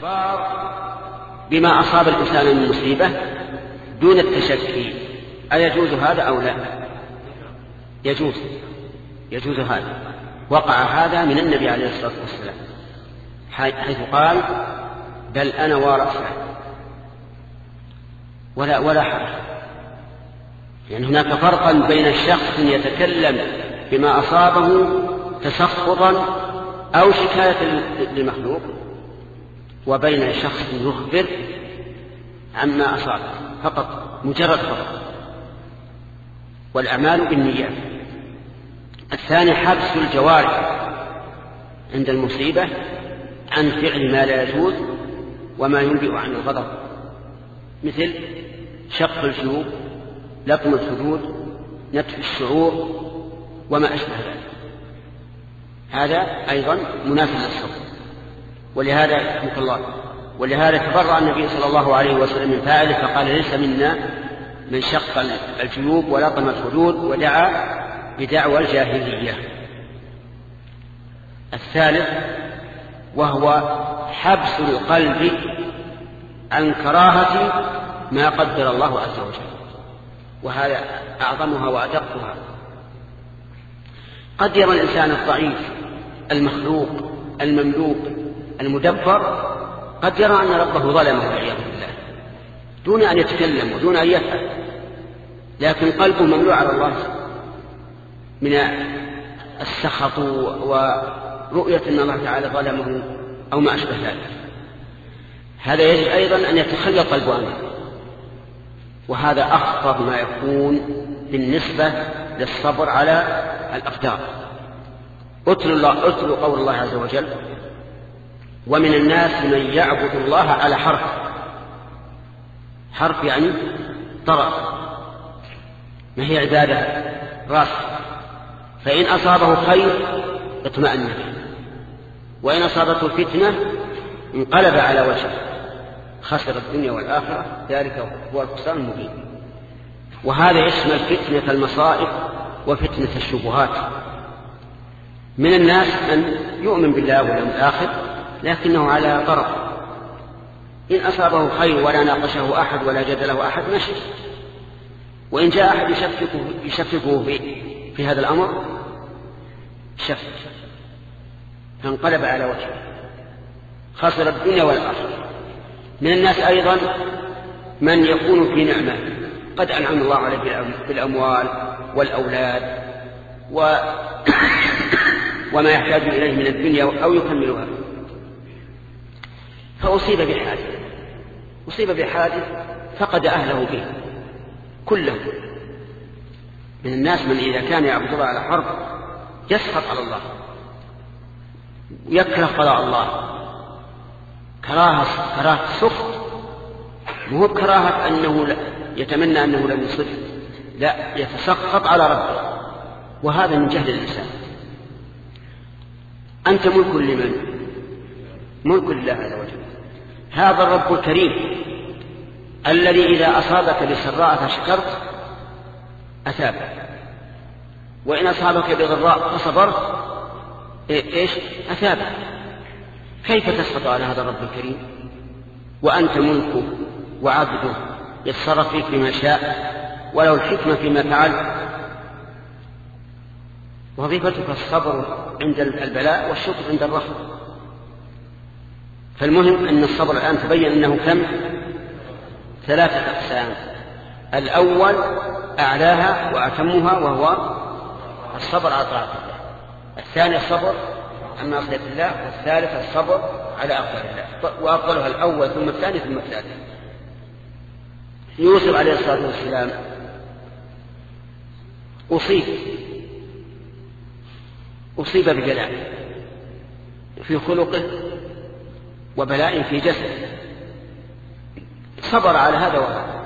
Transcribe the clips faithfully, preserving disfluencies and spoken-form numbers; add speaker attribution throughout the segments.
Speaker 1: الإخبار بما أصاب الإنسان من مصيبة دون التشكي، أيجوز هذا أو لا؟ يجوز، يجوز هذا. وقع هذا من النبي عليه الصلاة والسلام حيث قال بل أنا وارثه ولا ولا حرج. يعني هناك فرقا بين الشخص يتكلم بما أصابه تسخطا أو شكاية للمخلوق وبين شخص يخبر عما أصابه فقط، مجرد فقط، والأعمال بالنيات. الثاني حبس الجوارح عند المصيبة عن فعل ما لا يجوز وما ينبئ عن الغضب، مثل شق الجيوب، لطم الخدود، نتف الشعور وما أشبه ذلك. هذا أيضا منافي للصبر، ولهذا رحمه الله ولهذا تبرأ النبي صلى الله عليه وسلم من فاعله فقال ليس منا من شق الجيوب ولطم الخدود ودعا بدعوى الجاهلية. الثالث وهو حبس القلب عن كراهة ما قدر الله عز وجل، وهذا أعظمها وأدقها. قد يرى الإنسان الضعيف المخلوق المملوك المدبر قد يرى أن ربه ظلمه والعياذ بالله دون أن يتكلم ودون أن يفعل، لكن قلبه مملوء على الله من السخط ورؤية أن الله تعالى ظلمه أو ما أشبه ذلك. هذا يجب أيضا أن يتخلى قلبه عنه، وهذا أخطر ما يكون بالنسبة للصبر على الأقدار. أتلوا الله أتلوا قول الله عز وجل ومن الناس من يعبد الله على حرف. حرف يعني طرف، ما هي عبادة راس، فإن أصابه خير اطمأن به، وإن أصابته فتنة انقلب على وجهه خسر الدنيا والآخرة، ذلك هو الخسران المبين. وهذا يشمل فتنة المصائب وفتنة الشبهات. من الناس من يؤمن بالله واليوم الآخر لكنه على طرف، إن أصابه خير ولا ناقشه أحد ولا جدله أحد مشي، وإن جاء أحد يشفكه, يشفكه في, في هذا الأمر شفك فانقلب على وجهه خسر الدنيا والآخرة. من الناس أيضا من يكون في نعمة قد أنعم الله عليه بالأموال والأولاد و... وما يحتاج إليه من الدنيا أو يكملها، فأصيب بحادث أصيب بحادث فقد أهله به كله. من الناس من إذا كان يعبد الله على حرب يسخط على الله ويكره قضاء الله كراهة كراهة سخط، مو كراهة أنه يتمنى أنه لم يصف، لا يتسخط على ربه، وهذا من جهل الإنسان. أنت ملك لمن؟ ملك لله عز وجل. هذا الرب الكريم الذي إذا أصابك بسراء فشكرت أثابك، وإن أصابك بضراء فصبرت إيش أثابك. كيف تسخط على هذا الرب الكريم وأنت ملكه وعبده يتصرف فيك بما شاء ولو الحكمة فيما فعل؟ وظيفتك الصبر عند البلاء والشكر عند الرحمة. فالمهم أن الصبر الآن تبين أنه كم؟ ثلاثة أقسام. الأول أعلاها وأتمها وهو الصبر على طاعة الله، الثاني الصبر عن معصية الله، والثالث الصبر على أقدار الله، وأفضلها الأول ثم الثاني ثم الثالث. يوسف عليه الصلاة والسلام أصيب أصيب ببلاء في خلقه وبلاء في جسده، صبر على هذا وهذا.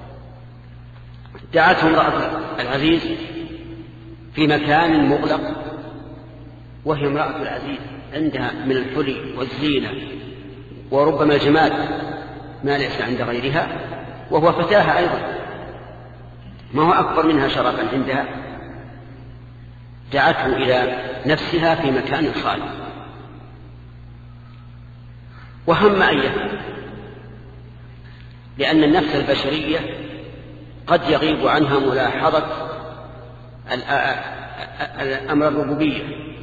Speaker 1: دعته امرأة العزيز في مكان مغلق، وهي امرأة العزيز عندها من الحلي والزينة وربما الجمال ما ليس عند غيرها، وهو فتاها أيضا ما هو أكبر منها شرفا عندها. دعته إلى نفسها في مكان خالي، وهم أن يفعل، لأن النفس البشرية قد يغيب عنها ملاحظة الأمر الربوبية،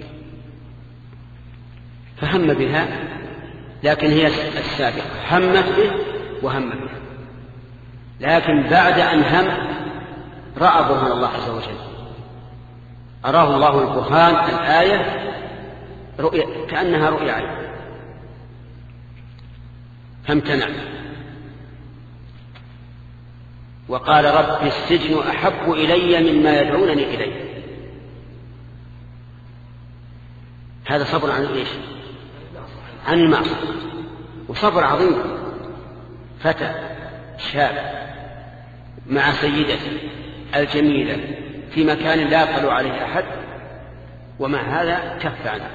Speaker 1: فهم بها، لكن هي السابقة همت به وهم به، لكن بعد أن هم رأى برهان الله عز وجل، أراه الله البرهان الآية رؤية كأنها رؤية عين، فامتنع وقال رب السجن أحب إلي مما يدعونني إليه. هذا صبر عن إيش؟ عن المعصية، وصبر عظيم. فتى شاب مع سيدته الجميلة في مكان لا يطلع عليه أحد، ومع هذا كف عنه،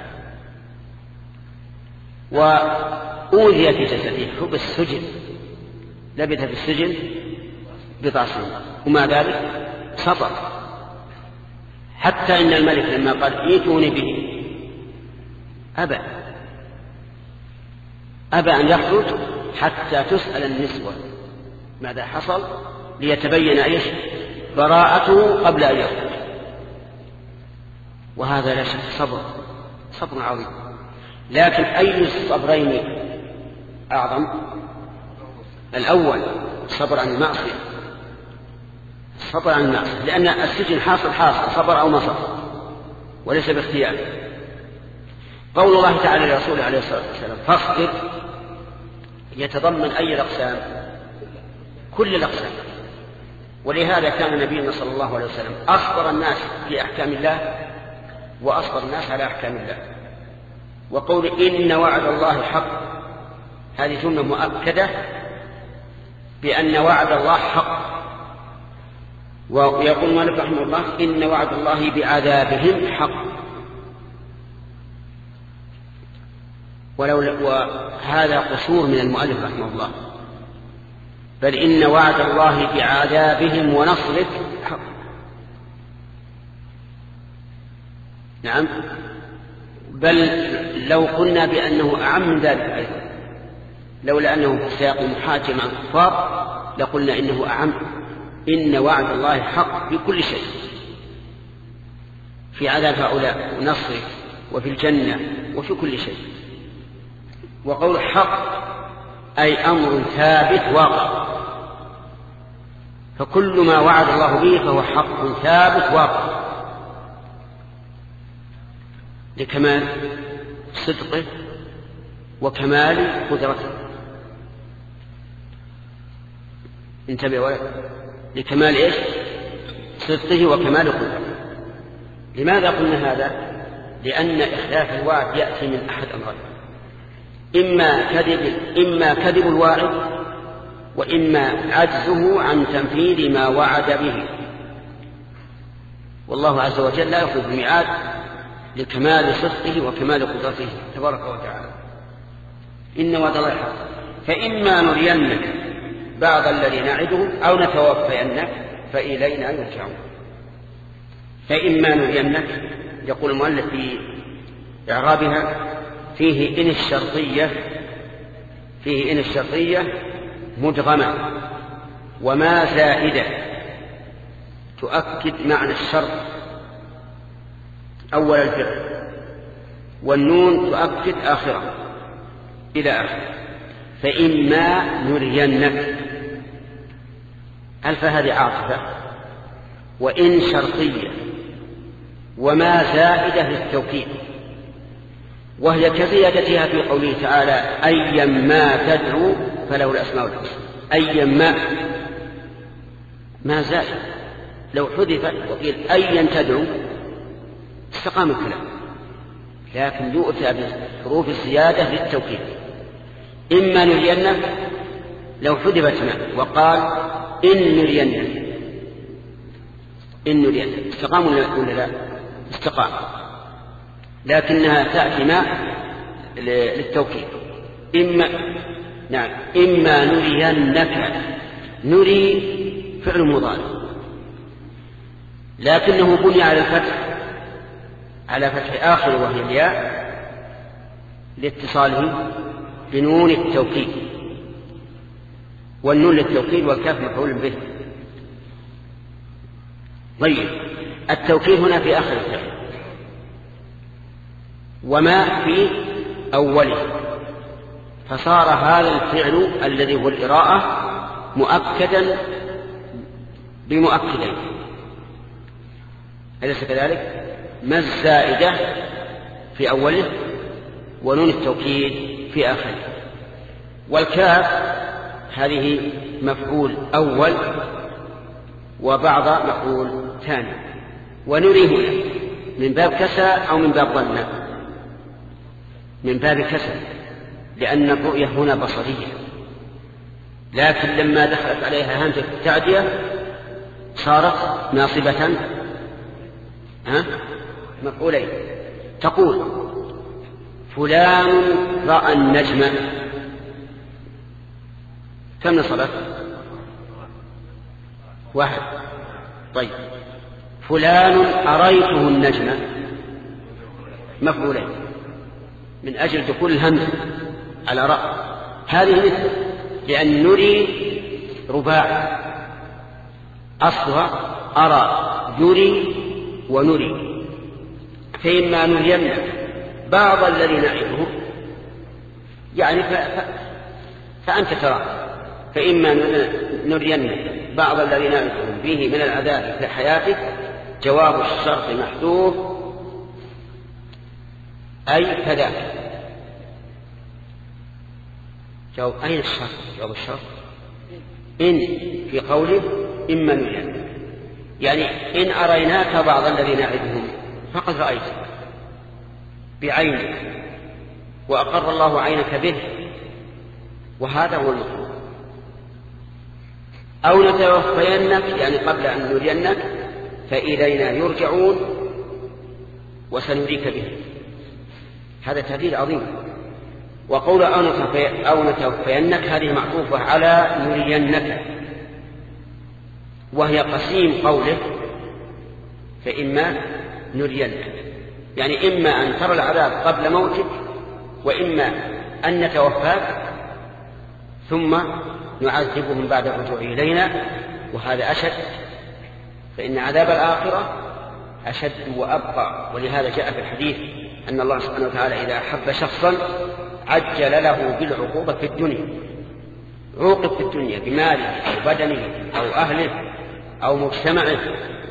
Speaker 1: وأوذي في جسده، حبس السجن، لبث في السجن بضع سنين، ومع ذلك صبر، حتى إن الملك لما قال ائتوني به أبى أبى أن يخرج حتى تسأل النسوة ماذا حصل، ليتبين إيش براءته قبل أن يخرج. وهذا لا شك صبر صبر عظيم. لكن أي الصبرين أعظم؟ الأول صبر عن المعصية، صبر عن المعصية، لأن السجن حاصل حاصل صبر أو ما صبر وليس باختيار. قول الله تعالى لرسوله عليه الصلاة والسلام فاصبر يتضمن أي الأقسام؟ كل الأقسام. ولهذا كان نبينا صلى الله عليه وسلم أصبر الناس في أحكام الله وأصبر الناس على أحكام الله. وقول إن وعد الله حق، هذه جملة مؤكدة بأن وعد الله حق. ويقول مالك رحمه الله إن وعد الله بعذابهم حق، ولو وهذا قصور من المؤلف رحمه الله، بل إن وعد الله بعذابهم ونصره حق. نعم، بل لو قلنا بأنه أعم من ذلك أيضا، لولا أنه في سياق المحاجة مع الكفار لقلنا إنه أعم. إن وعد الله حق بكل شيء، في عذاب هؤلاء ونصره وفي الجنة وفي كل شيء. وقول حق أي أمر ثابت واقع، فكل ما وعد الله به فهو حق ثابت واقع لكمال صدقه وكمال قدرته. انتبه ولد، لكمال إيش؟ صدقه وكمال قدرته. لماذا قلنا هذا؟ لأن إخلاف الوعد يأتي من أحد أمرين، إما كذب إما كذب الواعد، وإما عجزه عن تنفيذ ما وعد به. والله عز وجل لا يخلف الميعاد لكمال صدقه وكمال قدرته تبارك وتعالى. إن وعد الله حق، فإما نرينك بعض الذي نعدهم أو نتوفينك فإلينا يرجعون. فإما نرينك، يقول المؤلف في إعرابها فيه إن الشرطية فيه إن الشرطية مدغمة وما زائدة تؤكد معنى الشرط أول الفعل، والنون تؤكد آخره إلى آخره. فإما نرينك، ألف هذه عاطفة، وإن شرطية، وما زائدة للتوكيد، وهي كزيادتها في قوله تعالى أيا ما تدعو فله الأسماء الحسنى. أيا ما ما زائد، لو حذفت وقيل أيا تدعو استقام الكلام، لكن يؤتى بحروف الزيادة للتوكيد. إما نرينك لو حذفت ما وقال إن نرينك إن نرينك استقام ولا لا؟ استقام، لكنها تأتي ما للتوكيد. إما نعم إما نرينك، نري فعل مضارع لكنه بني على الفتح على فتح آخر وهي الياء لاتصاله بنون التوكيد، والنون للتوكيد والكاف مفعول به. طيب التوكيد هنا في آخر الفعل، وما في أوله، فصار هذا الفعل الذي هو الإراءة مؤكدا بمؤكدين، أليس كذلك؟ ما الزائدة في أوله ونون التوكيد في آخره. والكاف هذه مفعول أول وبعض مفعول ثاني، ونريه من باب كسى أو من باب ظن؟ من باب كسى، لأن الرؤية هنا بصرية، لكن لما دخلت عليها همزة التعدية صارت ناصبة ها مفعولين. تقول فلان رأى النجم، كم نصبت؟ واحد. طيب فلان أريته النجم، مفعولين من أجل دخول الهمزة على رأى. هذه مثل، لأن نري رباع أصلها أرى يري ونري، فإما نرينك بعض الذي نعرفه يعني ف... ف... فأنت ترى، فإما نرينك بعض الذي نعرفه به من العذاب في حياتك، جواب الشرط محذوف أي كذلك. جواب أين الشرط؟ جواب الشرط إن في قوله إما نرينك، يعني إن أريناك بعض الذي نعرفهم فقد رأيته بعينك وأقر الله عينك به، وهذا هو المطلوب. أو نتوفينك يعني قبل أن نرينك فإلينا يرجعون وسنريك به، هذا تهديد عظيم. وقول أو نتوفينك هذه معطوفة على نرينك، وهي قسيم قوله فإما نرينك، يعني إما أن ترى العذاب قبل موتك، وإما أن نتوفاك ثم نعذبهم بعد الرجوع إلينا، وهذا أشد، فإن عذاب الآخرة أشد وأبقى. ولهذا جاء في الحديث أن الله سبحانه وتعالى إذا أحب شخصا عجل له بالعقوبة في الدنيا، عوقب في الدنيا بماله أو بدنه أو أهله أو مجتمعه،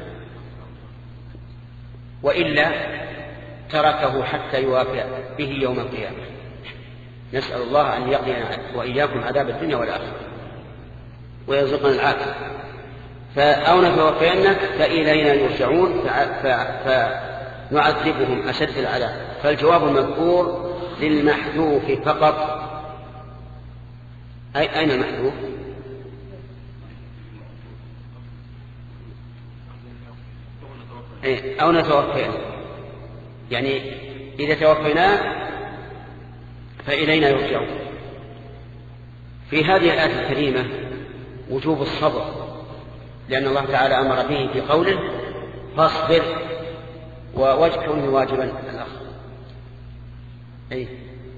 Speaker 1: وإلا تركه حتى يوافي به يوم القيامة. نسأل الله أن يقضينا وإياكم عذاب الدنيا والآخرة ويرزقنا العافية. فأو نتوفينك فإلينا يرجعون فنعذبهم أشد العذاب. فالجواب المذكور للمحذوف فقط. أي أين المحذوف؟ أو نتوفينك، يعني إذا توفيناه فإلينا يرجعون. في هذه الآية الكريمة وجوب الصبر، لأن الله تعالى أمر به في قوله فاصبر، ووجه كونه واجبا الأخ أي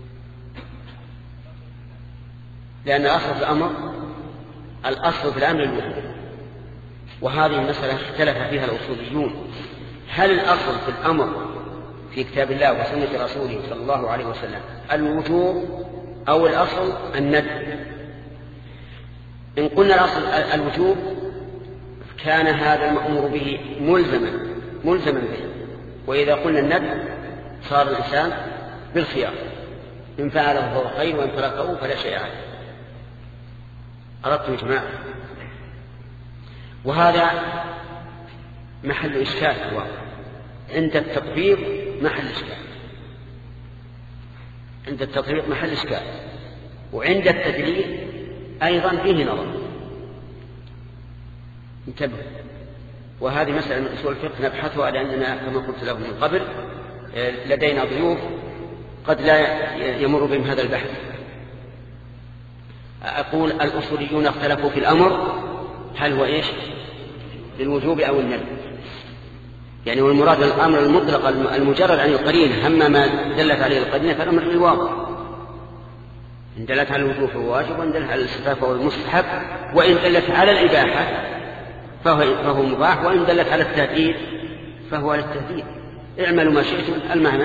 Speaker 1: لأن أصل في الأمر الأصل في الأمر الوجوب، وهذه المسألة اختلف فيها الأصوليون، هل الأصل في الأمر في كتاب الله وسنة رسوله صلى الله عليه وسلم الوجوب أو الأصل الندب؟ إن قلنا الأصل الوجوب كان هذا المأمور به ملزما ملزما به، وإذا قلنا الندب صار الإنسان بالخيار، إن فعله فهو خير وإن تركه فلا شيء عليه. أردتم يا جماعة؟ وهذا محل إشكال، هو عند التطبيق محل إشكال، عند التطبيق محل إشكال، وعند التدليل أيضا فيه نظر. انتبه، وهذه مسألة من أصول الفقه نبحثها، لأننا كما قلت لكم من قبل لدينا ضيوف قد لا يمر بهم هذا البحث. أقول الأصوليون اختلفوا في الأمر هل هو إيش؟ للوجوب أو الندب، يعني والمراد الأمر المطلق المجرد عن القرينة، أما ما دلت عليه القرينة فالأمر الواضح. إن دلت على الوجوب فهو واجب، وإن دلت على الاستحباب فهو المستحب، وإن دلت على الإباحة فهو, فهو مباح، وإن دلت على التهديد فهو للتهديد. اعملوا ما شئتم، المعنى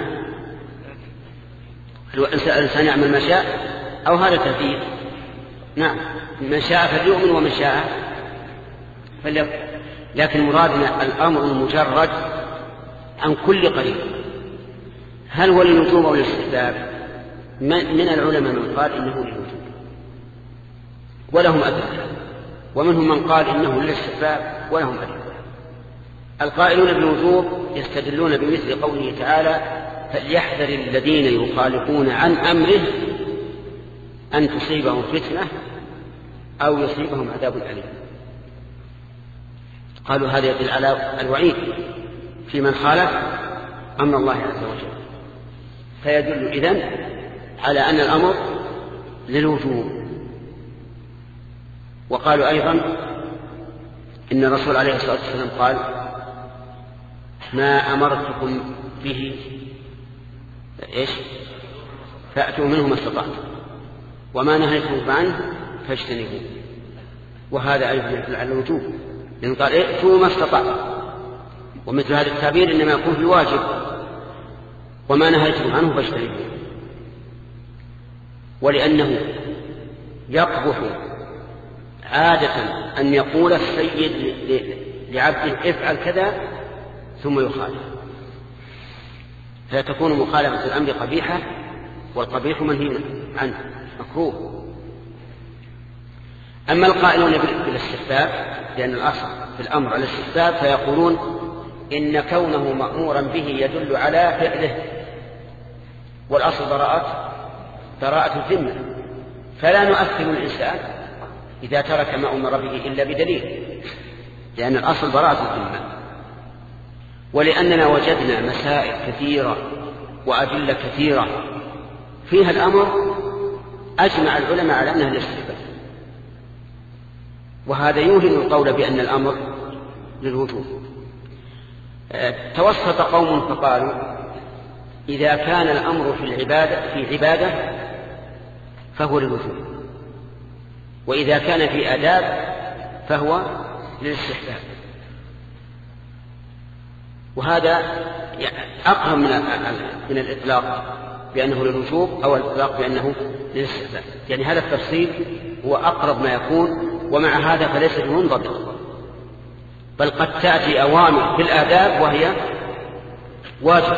Speaker 1: الإنسان يعمل ما شاء أو هذا تهديد. نعم، من شاء فليؤمن ومن شاء فليكفر. لكن مرادنا الأمر المجرد عن كل قريب. هل هو للوجوب أو للاستحباب؟ من العلماء من قال إنه للوجوب ولهم أدلة، ومنهم من قال إنه للاستحباب ولهم أدلة. القائلون بالوجوب يستدلون بمثل قوله تعالى: فليحذر الذين يخالفون عن أمره أن تصيبهم فتنة أو يصيبهم عذاب أليم. قالوا هذا يدل على الوعيد في من خالف أمر الله عز وجل، فيدل إذن على أن الأمر للوجوب. وقالوا أيضا إن الرسول عليه الصلاة والسلام قال: ما أمرتكم به إيش فأتوا منه ما استطعتم، وما نهيتكم عنه فاجتنبوه. وهذا أيضا يدل على الوجوب، لأن قال: ائتوا ما استطعتم. ومثل هذا التعبير إنما يكون في واجب: وما نهيتكم عنه فاجتنبوه. ولأنه يقبح عادة أن يقول السيد لعبده: افعل كذا، ثم يخالف، فتكون مخالفة الأمر قبيحة، والقبيح منهي عنه مكروه. أما القائلون بالاستحباب، لأن الأصل في الأمر الاستحباب، فيقولون إن كونه مأمورا به يدل على فعله، والأصل براءة براءة الذمة، فلا نؤثر الإنسان إذا ترك ما أمر به إلا بدليل، لأن الأصل براءة الذمة. ولأننا وجدنا مسائل كثيرة وأدلة كثيرة فيها الأمر أجمع العلماء على أنها الاستحباب، وهذا يوهن القول بأن الأمر للوجوب. توسط قوم فقالوا: إذا كان الأمر في العبادة في عبادة فهو للوجوب، وإذا كان في آداب فهو للاستحباب. وهذا أقرب من من الإطلاق بأنه للوجوب أو الإطلاق بأنه للاستحباب، يعني هذا التفصيل هو أقرب ما يكون. ومع هذا فليس بمنضبط، بل قد تأتي أوامر في الآداب وهي واجب.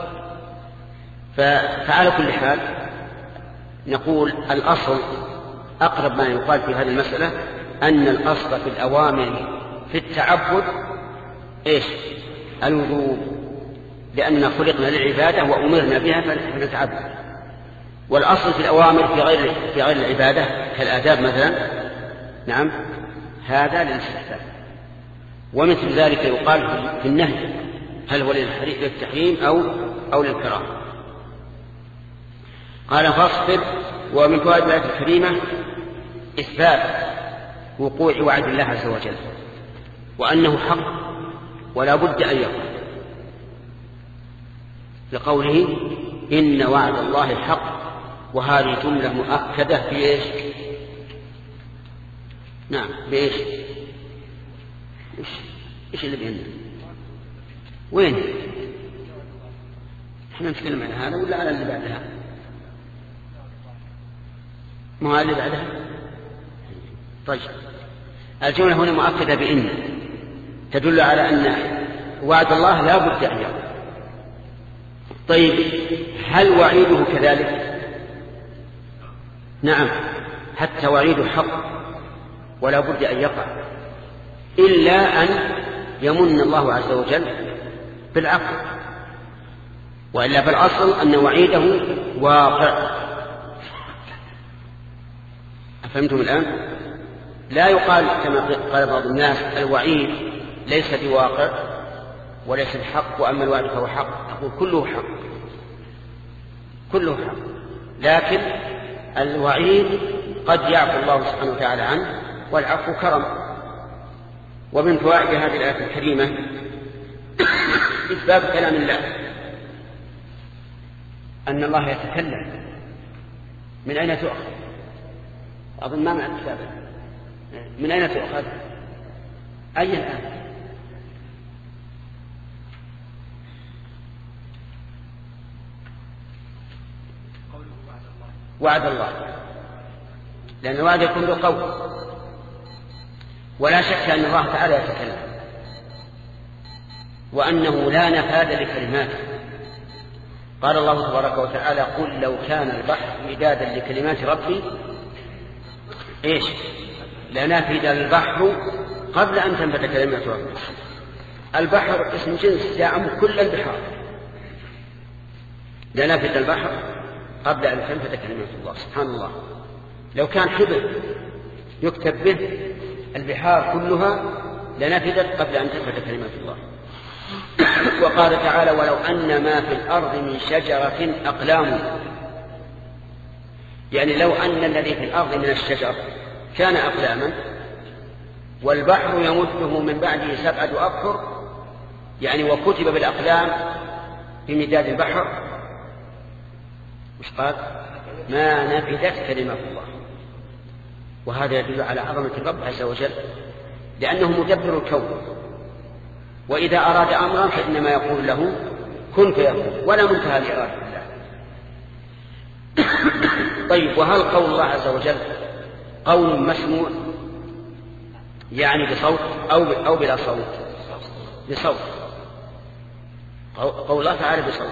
Speaker 1: فعلى كل حال نقول الأصل أقرب ما يقال في هذه المسألة أن الأصل في الأوامر في التعبد إيش؟ الوجوب، لأننا خلقنا للعبادة وأمرنا بها فنتعبد. والأصل في الأوامر في غير في غير العبادة كالآداب مثلا، نعم، هذا للاستحباب. ومثل ذلك يقال في النهي: هل هو للتحريم أو أو للكراهة. قال: فاصبر. ومن فوائد الآية الكريمة إثبات وقوع وعد الله عز وجل، وأنه حق ولا بد أن يقع، لقوله: إن وعد الله حق. وهذه جملة مؤكدة في إيش؟ نعم، بإيش؟ إيش إيش اللي بيننا؟ وين؟ إحنا نتكلم عن هذا ولا على اللي بعدها؟ ما هو اللي بعدها؟ طيب، الجملة هنا مؤكدة بإن، تدل على أن وعد الله لا بد أن يقع. طيب، هل وعيده كذلك؟ نعم، حتى وعيده حق ولا بد أن يقع، إلا أن يمن الله عز وجل بالعقل، وإلا فالأصل أن وعيده واقع. أفهمتم الآن؟ لا يقال كما قال بعض الناس: الوعيد ليس بواقع وليس بحق، وأما الوعد فهو حق. أقول كله حق، كله حق، لكن الوعيد قد يعفو الله سبحانه وتعالى عنه، والعفو كرم. ومن فوائد هذه الآية الكريمة إثبات كلام الله، أن الله يتكلم من أين تؤخذ؟ أظن ما مع الكتاب. من أين تؤخذ؟ أي الآن؟ وعد الله، لأن الوعد يكون بالقول، ولا شك أن الله تعالى يتكلم وأنه لا نفاذ لكلماته. قال الله تبارك وتعالى: قل لو كان البحر مدادا لكلمات ربي إيش لنفد البحر قبل أن تنفد كلمات ربي. البحر اسم جنس يعم كل البحار، لنفد البحر قبل أن تنفد كلمات الله. سبحان الله، لو كان حبر يكتب به البحار كلها لنفدت قبل أن تنفد كلمات الله. وقال تعالى: ولو أن ما في الأرض من شجرة أقلام، يعني لو أن الذي في الأرض من الشجر كان أقلاما والبحر يمده من بعده سبعة أبحر، يعني وكتب بالأقلام بمداد البحر، مش قال ما نفدت كلمات الله. وهذا يدل على عظمة الرب عز وجل، لأنه مدبر الكون، وإذا أراد أمرا فإنما يقول له كن فيكون، ولا منتهى لإرادة الله. طيب، وهل قول الله عز وجل قول مسموع يعني بصوت أو أو بلا صوت؟ بصوت. قول الله تعالى بصوت،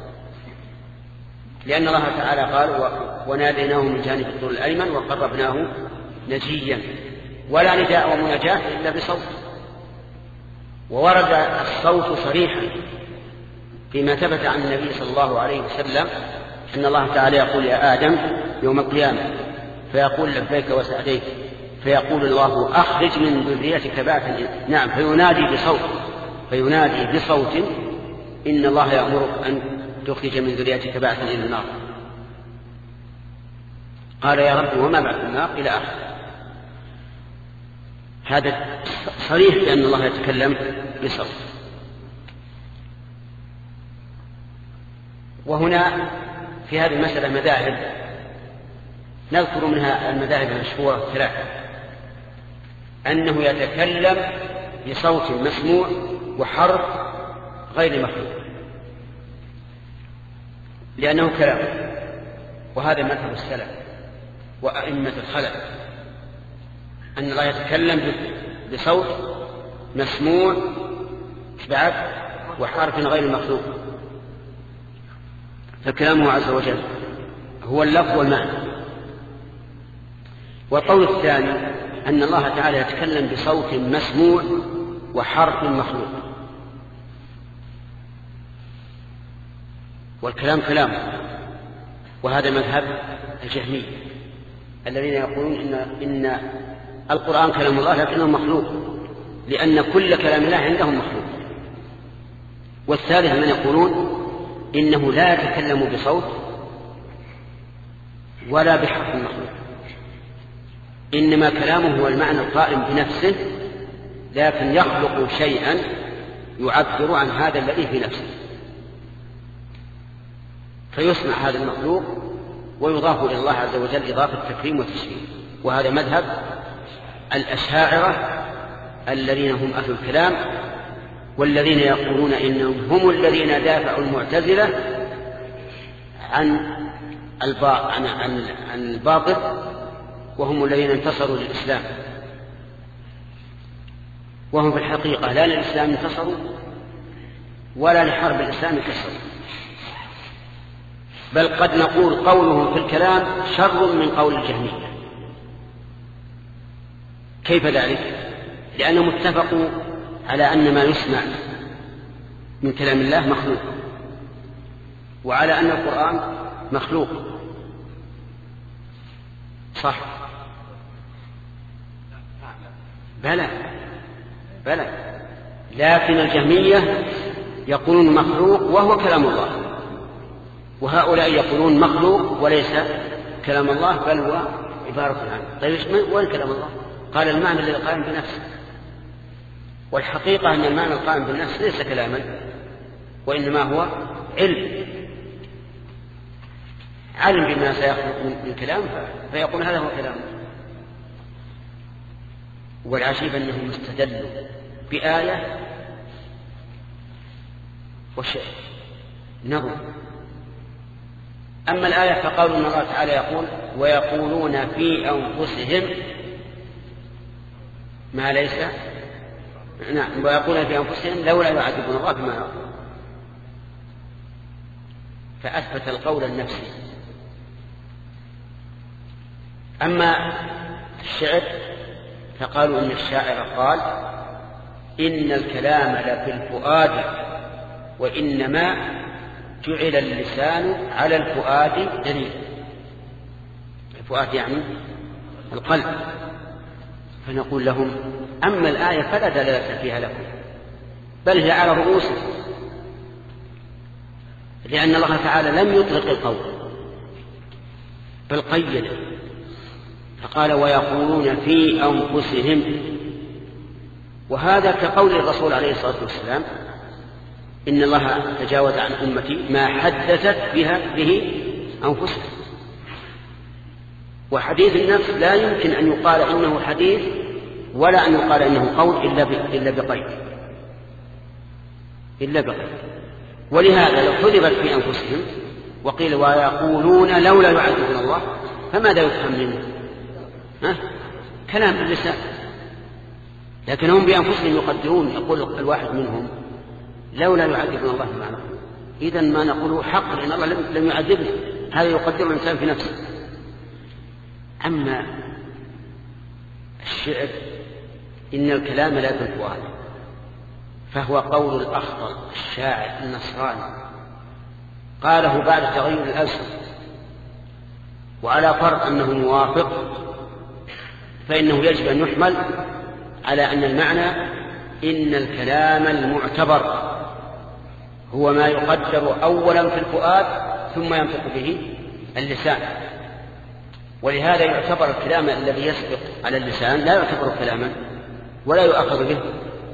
Speaker 1: لأن الله تعالى قال: وناديناه من جانب الطور الأيمن وقربناه نجيا. ولا نداء ومناجاة إلا بصوت. وورد الصوت صريحا فيما ثبت عن النبي صلى الله عليه وسلم أن الله تعالى يقول: يا آدم يوم القيامة، فيقول: لبيك وسعديك، فيقول الله: أخرج من ذريتك بعثا. نعم، فينادي بصوت فينادي بصوت إن الله يأمرك أن تخرج من ذريتك بعثا إلى النار. قال: يا رب وما بعث النار؟ إلى آخر. هذا صريح بأن الله يتكلم بصوت. وهنا في هذه المسألة مذاهب، نذكر منها المذاهب المشهورة ثلاثة: أنه يتكلم بصوت مسموع وحرف غير مخلوق لأنه كلام، وهذا مذهب السلف وأئمة الخلف، أن الله يتكلم بصوت مسموع بعد وحرف غير مخلوق، فكلامه عز وجل هو اللفظ والمعنى. والقول الثاني أن الله تعالى يتكلم بصوت مسموع وحرف مخلوق، والكلام كلامه، وهذا مذهب الجهمية الذين يقولون إن, إن القرآن كلام الله لكنه مخلوق، لأن كل كلام الله عندهم مخلوق. والثالث من يقولون إنه لا يتكلم بصوت ولا بحرف مخلوق، إنما كلامه هو المعنى القائم بنفسه، لكن يخلق شيئا يعبر عن هذا الذي في نفسه، فيسمع هذا المخلوق ويضاف إلى الله عز وجل إضافة تكريم وتشريف. وهذا مذهب الأشاعرة الذين هم أهل الكلام، والذين يقولون إنهم هم الذين دافعوا المعتزلة عن الباطل، وهم الذين انتصروا للإسلام، وهم في الحقيقة لا للإسلام انتصروا ولا لحرب الإسلام كسروا، بل قد نقول قولهم في الكلام شر من قول الجهمية. كيف ذلك؟ لأنهم اتفقوا على أن ما يسمع من كلام الله مخلوق، وعلى أن القرآن مخلوق. صح؟ بلى بلى لكن الجهمية يقولون مخلوق وهو كلام الله، وهؤلاء يقولون مخلوق وليس كلام الله بل هو عبارة عنه. طيب وين كلام الله؟ قال: المعنى الذي قائم بنفسه. والحقيقة أن المعنى القائم بالنفس ليس كلاما، وإنما هو علم. علم بما سيخلق من كلام فيقول هذا هو كلام. والعجيب أنهم استدلوا بآية وشيء نظر. أما الآية فقالوا أن الله تعالى يقول ويقولون في أنفسهم ما ليس نعم ويقولون في أنفسهم لولا يعذبون الله بما يقول، فأثبت القول النفسي. أما الشعر فقالوا إن الشاعر قال إن الكلام لفي الفؤاد وإنما جعل اللسان على الفؤاد دليل. الفؤاد يعني القلب. فنقول لهم أما الآية فلا دلالة فيها لكم بل هي على رؤوسكم، لأن الله تعالى لم يطلق القول بل قيد، فقال ويقولون في أنفسهم، وهذا كقول الرسول عليه الصلاة والسلام إن الله تجاوز عن أمتي ما حدثت بها به أنفسها. وحديث النفس لا يمكن أن يقال إنه حديث ولا أن يقال إنه قول إلا إلا بقيد إلا بقيد. ولهذا لو حذفت في أنفسهم وقيل ويقولون لولا يعذبنا الله فماذا يفهم منه؟ ها؟ كلام باللسان، لكن هم بأنفسهم يقدرون. يقول الواحد منهم لولا يعذبنا الله بما نقول، إذن ما نقوله حق لأن الله لم يعذبنا. هذا يقدر الإنسان في نفسه. أما الشعر إن الكلام لا بالفؤاد فهو قول الأخطل الشاعر النصراني قاله بعد تغير الألسن، وعلى فرض أنه موافق فإنه يجب أن يحمل على أن المعنى إن الكلام المعتبر هو ما يقدر أولا في الفؤاد ثم ينطق به اللسان. ولهذا يعتبر الكلام الذي يسبق على اللسان لا يعتبر كلاما ولا يؤخذ به.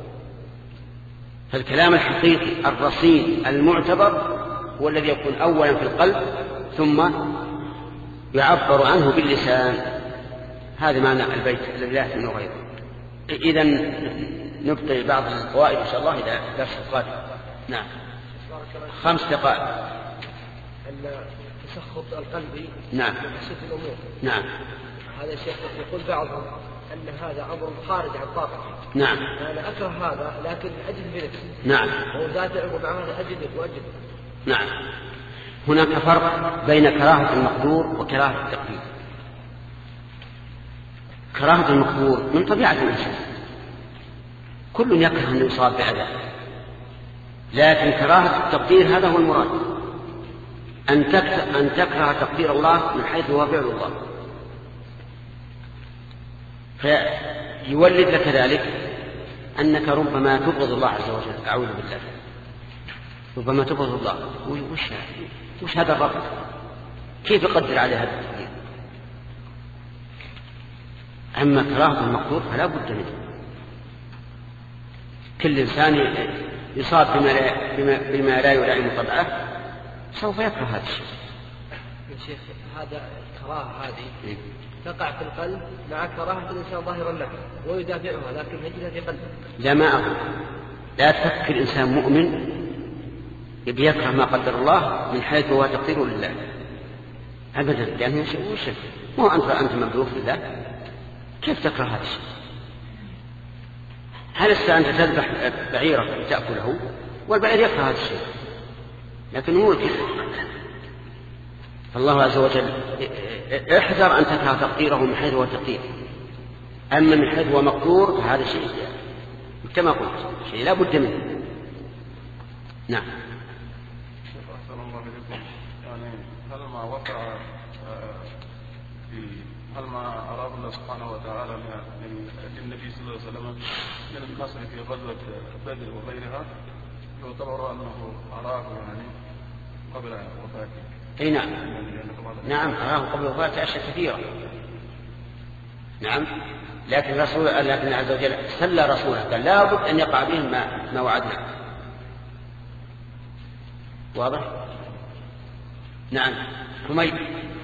Speaker 1: فالكلام الحقيقي الرصين المعتبر هو الذي يكون أولا في القلب ثم يعبر عنه باللسان. هذا معنى البيت الذي لا يحتمل غيره. إذا نبقي بعض الفوائد إن شاء الله إلى درس القادم. نعم خمس دقائق.
Speaker 2: التسخط القلبي
Speaker 1: نعم
Speaker 2: ست الأمور.
Speaker 1: نعم
Speaker 2: هذا الشيخ يقول بعضهم أن هذا أمر خارج عن طاقتي.
Speaker 1: نعم
Speaker 2: أنا أكره هذا لكن أجد بنفسي.
Speaker 1: نعم
Speaker 2: هو ذاته ومع هذا أجد وأجد.
Speaker 1: نعم. هناك فرق بين كراهة المقدور وكراهة التقدير. كراهة المقدور من طبيعة الإنسان، كل يكره أن يصاب بعذاب، لكن كراهة التقدير هذا هو المراد، أن أن تكره تقدير الله من حيث هو فعل الله، فيولد لك ذلك أنك ربما تبغض الله عز وجل. أعوذ بالله، ربما تبغض الله. وش وش هذا الرب؟ كيف يقدر عليه هذا التقدير؟ أما كراهة المقدور فلا بد منه. كل إنسان يصاب بما لا, بما, بما لا يلائم طبعه سوف يكره هذا الشيء.
Speaker 2: يا شيخ هذا الكراهة هذه تقع في القلب مع كراهة الإنسان ظاهرا له ويدافعها، لكن يجدها في قلبه.
Speaker 1: لا ما أقول لا تفكر إنسان مؤمن يبي يكره ما قدر الله من حيث هو تقديره لله أبدا، لأنه شيء وشك. مو أنت أنت مملوك لله، كيف تكره هذا الشيء؟ هل أنت تذبح بعيرك لتأكله والبعير يكره هذا الشيء، لكن هو كيف؟ فالله عز وجل احذر أن تكره تقديره من حيث هو تقدير، أما من حيث هو مقدور فهذا شيء كما قلت شيء لا بد منه. نعم.
Speaker 3: يعني هل ما وقع في هل ما أراد الله سبحانه وتعالى من النبي صلى الله عليه وسلم من النصر في غزوة بدر وغيرها يعتبر أنه أراه يعني قبل وفاته؟
Speaker 1: أي نعم نعم أراه قبل وفاته أشياء كثيرة. نعم لكن رسول لكن عز وجل سلى رسوله قال لا بد أن يقع بهم ما, ما وعدنا. واضح؟ نعم. حميد.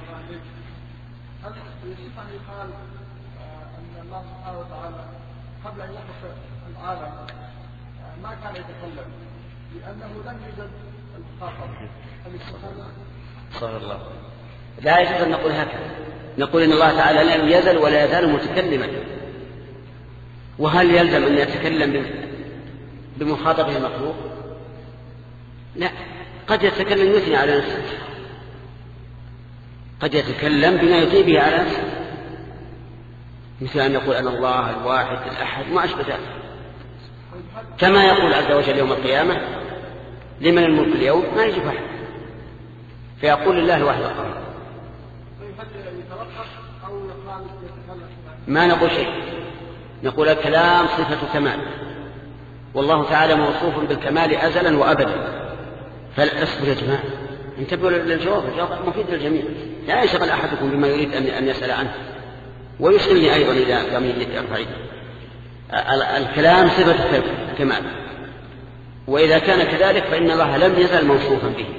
Speaker 4: هل يصح أن يقال أن الله سبحانه وتعالى قبل أن يخلق العالم ما كان يتكلم لأنه لم يوجد المخاطب؟ هل يصح؟
Speaker 1: صلى الله. لا يجوز أن نقول هكذا، نقول إن الله تعالى لم يزل ولا يزال متكلما. وهل يلزم أن يتكلم بمخاطبه المخلوق؟ لا، قد يتكلم يثني على نفسه، قد يتكلم بما يطيب به على نفسه، مثل أن يقول أنا الله الواحد الأحد ما أشبه ذلك، كما يقول عز وجل يوم القيامة لمن الملك اليوم، ما يجب أحد، فيقول لله الواحد القهار. ما نقول شيء، نقول الكلام صفة كمال، والله تعالى موصوف بالكمال أزلا وأبدا. فاصبر يا جماعة، انتبهوا للجواب، الجواب مفيد للجميع، لا يشغل أحدكم بما يريد أن يسأل عنه، ويسألني أيضا إذا لم يرفع. الكلام صفة كمال، وإذا كان كذلك فإن الله لم يزل موصوفا به،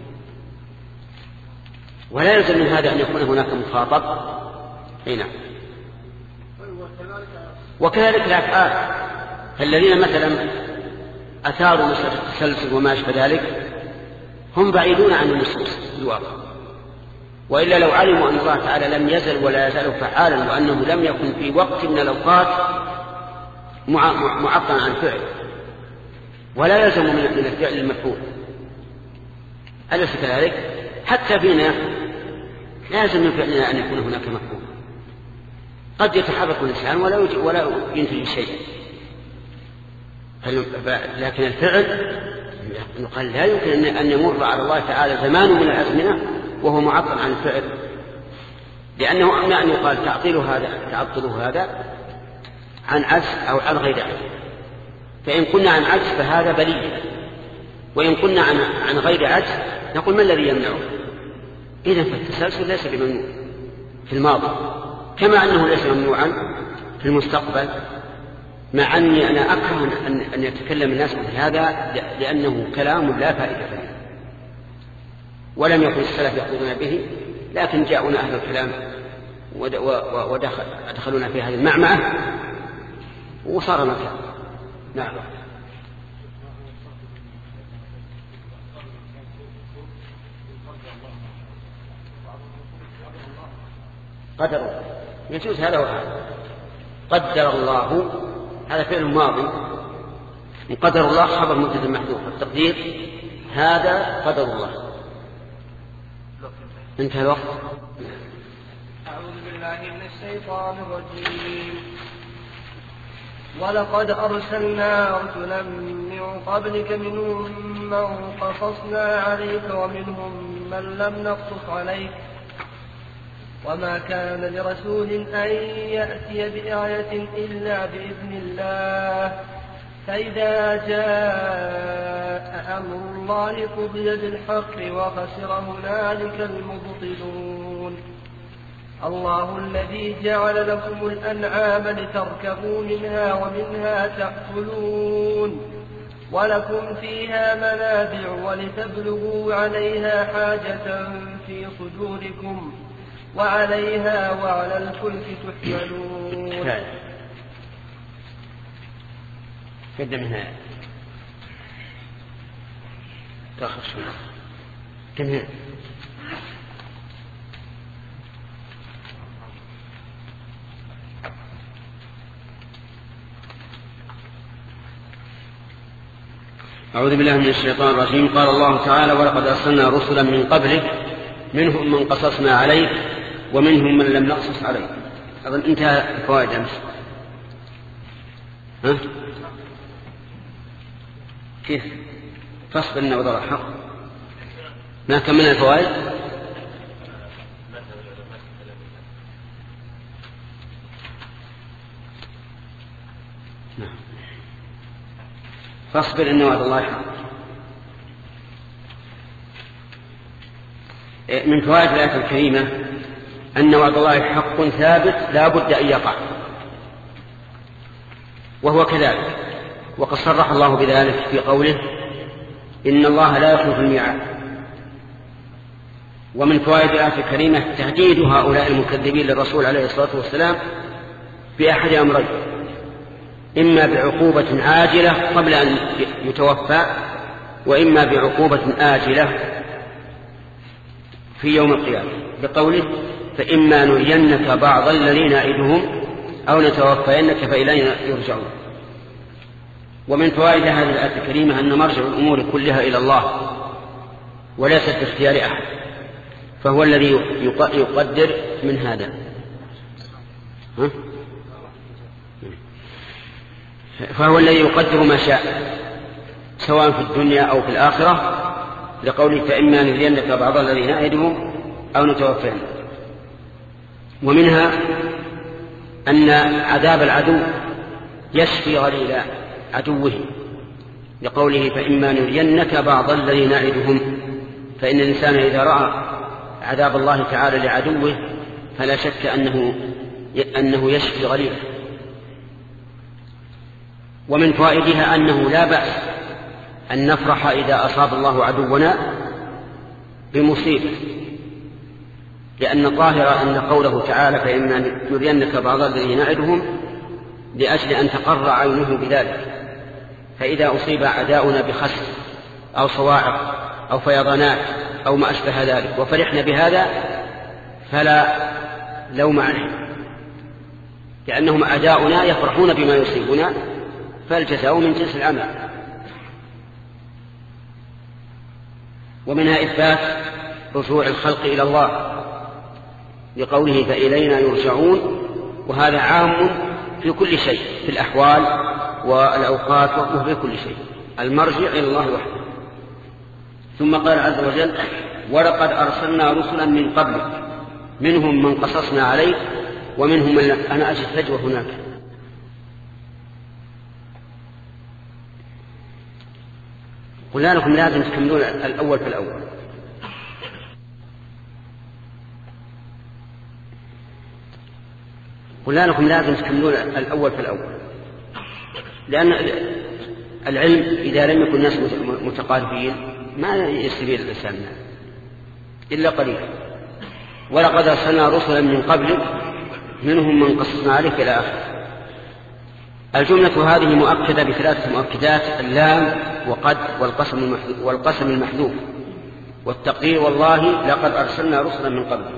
Speaker 1: ولا يلزم من هذا أن يكون هناك مخاطب. أي نعم. وكذلك الأفعال، فالذين مثلا أثاروا مسألة التسلسل وما أشبه ذلك هم بعيدون عن النصوص الواقع، وإلا لو علموا أن الله تعالى لم يزل ولا يزال فعالا، وأنه لم يكن في وقت من الأوقات معطلا عن فعل، ولا يلزم من الفعل المفعول. أليس كذلك؟ حتى فينا لازم من فعلنا أن يكون هناك مفعول، قد يتحرك الإنسان ولا ولا ينتج شيء، لكن الفعل قال لا يمكن أن يمر على الله تعالى زمان من الأزمنة وهو معطل عن الفعل، لأنه أمنع أن يقال تعطيل هذا تعطل هذا عن عجز أو عن غير عجز. فإن كنا عن عجز فهذا بلي، وإن كنا عن, عن غير عجز نقول ما الذي يمنعه؟ إذن فالتسلسل ليس بممنوع في الماضي، كما أنه ليس ممنوعا في المستقبل، مع أني أنا أكره أن, أن يتكلم الناس بهذا لأنه كلام لا فائدة فيه، ولم يكن السلف يقولون به، لكن جاءونا أهل الكلام ودخلونا في هذه المعمعة وصار مكان. نعم. قدر يجوز هذا وهذا. قدر الله هذا فعل ماضي، قدر الله خبر مبتدأ محذوف، التقدير هذا قدر الله. انتهى الوقت.
Speaker 2: أعوذ بالله من الشيطان الرجيم. ولقد أرسلنا رسلا من قبلك منهم من قصصنا عليك ومنهم من لم نقصص عليك، وما كان لرسول أن يأتي بآية إلا بإذن الله، فإذا جاء أمر الله قضي بالحق وخسر هنالك المبطلون. الله الذي جعل لكم الأنعام لتركبوا منها ومنها تأكلون، ولكم فيها منافع ولتبلغوا عليها حاجة في صدوركم، وعليها وعلى الفلك تحملون.
Speaker 1: قدم هنا تأخذ شوي كم هنا. أعوذ بالله من الشيطان الرجيم. قال الله تعالى: ولقد أرسلنا رسلا من قبلك منهم من قصصنا عليك ومنهم من لم نقصص عليك. أظن انتهى الفوائد أمس. ها؟ كيف؟ فاصبر إن وضع الحق. ما كملنا الفوائد؟ نعم. فاصبر إن وعد الله حق. من فوائد الآية الكريمة أن وعد الله حق ثابت لا بد أن يقع، وهو كذلك، وقد صرح الله بذلك في قوله: إن الله لا يخلف الميعاد. ومن فوائد الآية الكريمة تهديد هؤلاء المكذبين للرسول عليه الصلاة والسلام بأحد أمرين: إما بعقوبة عاجلة قبل أن يتوفى، وإما بعقوبة آجلة في يوم القيامة، بقوله: فإما نرينك بعض الذين نعدهم أو نتوفينك فإلينا يرجعون. ومن فوائد هذه الآية الكريمة أن مرجع الأمور كلها إلى الله وليست باختيار أحد، فهو الذي يقدر من هذا. ها؟ فهو الذي يقدر ما شاء سواء في الدنيا أو في الآخرة، لقوله: فإما نرينك بعض الذين نعدهم أو نتوفينك. ومنها أن عذاب العدو يشفي غليل عدوه، لقوله: فإما نرينك بعض الذين نعدهم. فإن الإنسان إذا رأى عذاب الله تعالى لعدوه فلا شك أنه أنه يشفي غليله. ومن فوائدها أنه لا بأس أن نفرح إذا أصاب الله عدونا بمصيبة، لأن ظاهر أن قوله تعالى: فإما نرينك بعض الذين نعدهم، لأجل أن تقر عينه بذلك. فإذا أصيب أعداؤنا بخسف أو صواعق أو فيضانات أو ما أشبه ذلك وفرحنا بهذا فلا لوم عليه، لأنهم أعداؤنا يفرحون بما يصيبنا، فالجزاء من جنس العمل. ومنها إثبات رجوع الخلق إلى الله، لقوله: فإلينا يرجعون، وهذا عام في كل شيء، في الأحوال والأوقات وفي كل شيء، المرجع إلى الله وحده. ثم قال عز وجل: ولقد أرسلنا رسلا من قبلك منهم من قصصنا عليك ومنهم من أنا أجد فجوة هناك. قلنا لكم لازم تكملون الأول في الأول. قلنا لكم لازم تكملون الأول في الأول، لأن العلم إذا لم يكن الناس متقاربين ما يستفيد الإنسان إلا قليلا. ولقد أرسلنا رسلا من قبلك منهم من قصصنا عليك إلى آخره. الجملة هذه مؤكدة بثلاثة مؤكدات: اللام وقد والقسم والقسم المحذوف، والتقدير: والله لقد أرسلنا رسلا من قبلك.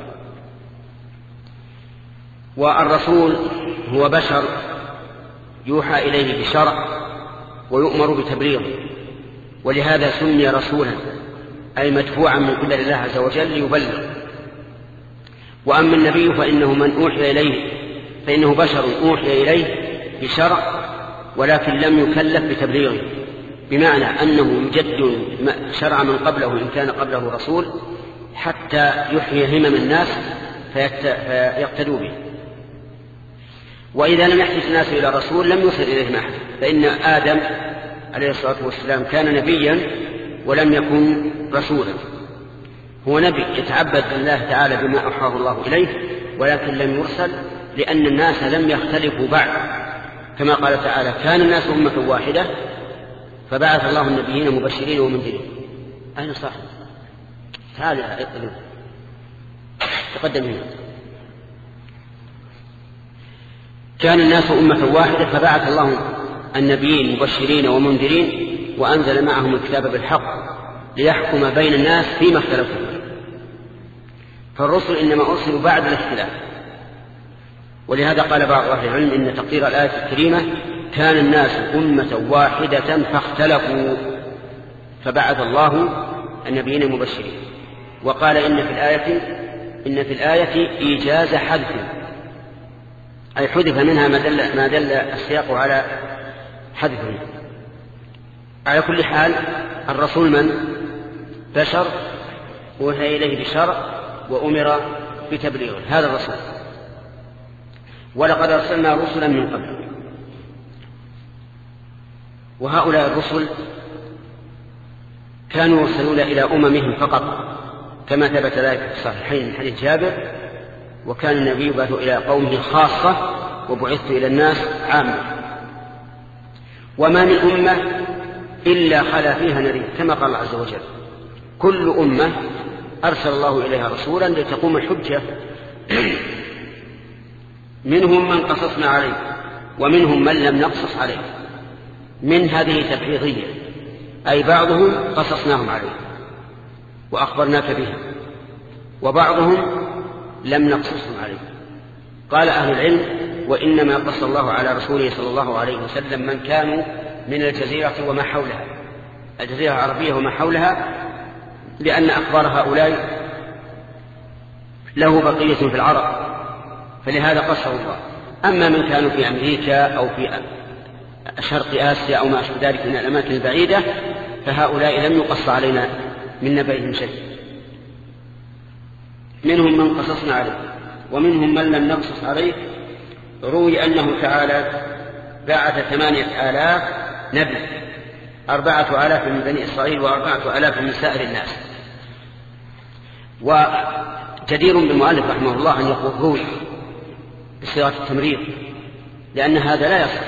Speaker 1: والرسول هو بشر يوحى إليه بشرع ويؤمر بتبليغه، ولهذا سمي رسولا، أي مدفوعا من قبل الله عز وجل ليبلغ. وأما النبي فإنه من أوحي إليه، فإنه بشر أوحي إليه بشرع ولكن لم يكلف بتبليغه، بمعنى أنه يجدد شرع من قبله إن كان قبله رسول حتى يحيي همم الناس فيقتدوا به. وإذا لم يحدث الناس إلى رسول لم يصل إليهم أحد، فإن آدم عليه الصلاة والسلام كان نبيا ولم يكن رسولا، هو نبي يتعبد لله تعالى بما أوحاه الله إليه، ولكن لم يرسل لأن الناس لم يختلفوا بعد، كما قال تعالى: كان الناس أمة واحدة فبعث الله النبيين مبشرين ومنذرين. أين صاحب؟ تعال تقدم هنا. كان الناس أمة واحدة فبعث الله النبيين مبشرين ومنذرين وأنزل معهم الكتاب بالحق ليحكم بين الناس فيما اختلفوا. فالرسل إنما أرسلوا بعد الاختلاف، ولهذا قال بعض أهل العلم إن تقدير الآية الكريمة: كان الناس أمة واحدة فاختلفوا فبعث الله النبيين مبشرين. وقال إن في الآية إن في الآية إيجاز حذف، أي حذف منها ما دل, ما دل السياق على حذفه. على كل حال الرسول من بشر وهي إليه بشرع وأمر بتبليغه، هذا الرسول. ولقد أرسلنا رسلا من قبل. وهؤلاء الرسل كانوا يرسلون إلى أممهم فقط، كما ثبت ذلك في الصحيحين من حديث جابر: وكان النبي يبعث إلى قومه خاصة وبعثت إلى الناس عامة. وما من أمة إلا خلا فيها نذير، كما قال الله عز وجل: كل أمة أرسل الله إليها رسولا لتقوم الحجة. منهم من قصصنا عليه ومنهم من لم نقصص عليه. من هذه تبعيضية، أي بعضهم قصصناهم عليه وأخبرناك بها، وبعضهم لم نقصصهم عليه. قال أهل العلم: وإنما قص الله على رسوله صلى الله عليه وسلم من كانوا من الجزيرة وما حولها، الجزيرة العربية وما حولها، لأن أخبار هؤلاء له بقية في العرب، فلهذا قصه الله. أما من كانوا في أمريكا أو في شرق آسيا أو ما أشبه ذلك من الأماكن البعيدة فهؤلاء لم يقص علينا من نبأهم شيء. منهم من قصصنا عليه ومنهم من لم نقصص عليه. روي أنه تعالى بعث ثمانية آلاف نبي، أربعة آلاف من بني إسرائيل وأربعة آلاف من سائر الناس. وجدير بالمؤلف رحمه الله أن يقول روي بصيغة التمريض، لأن هذا لا يصح.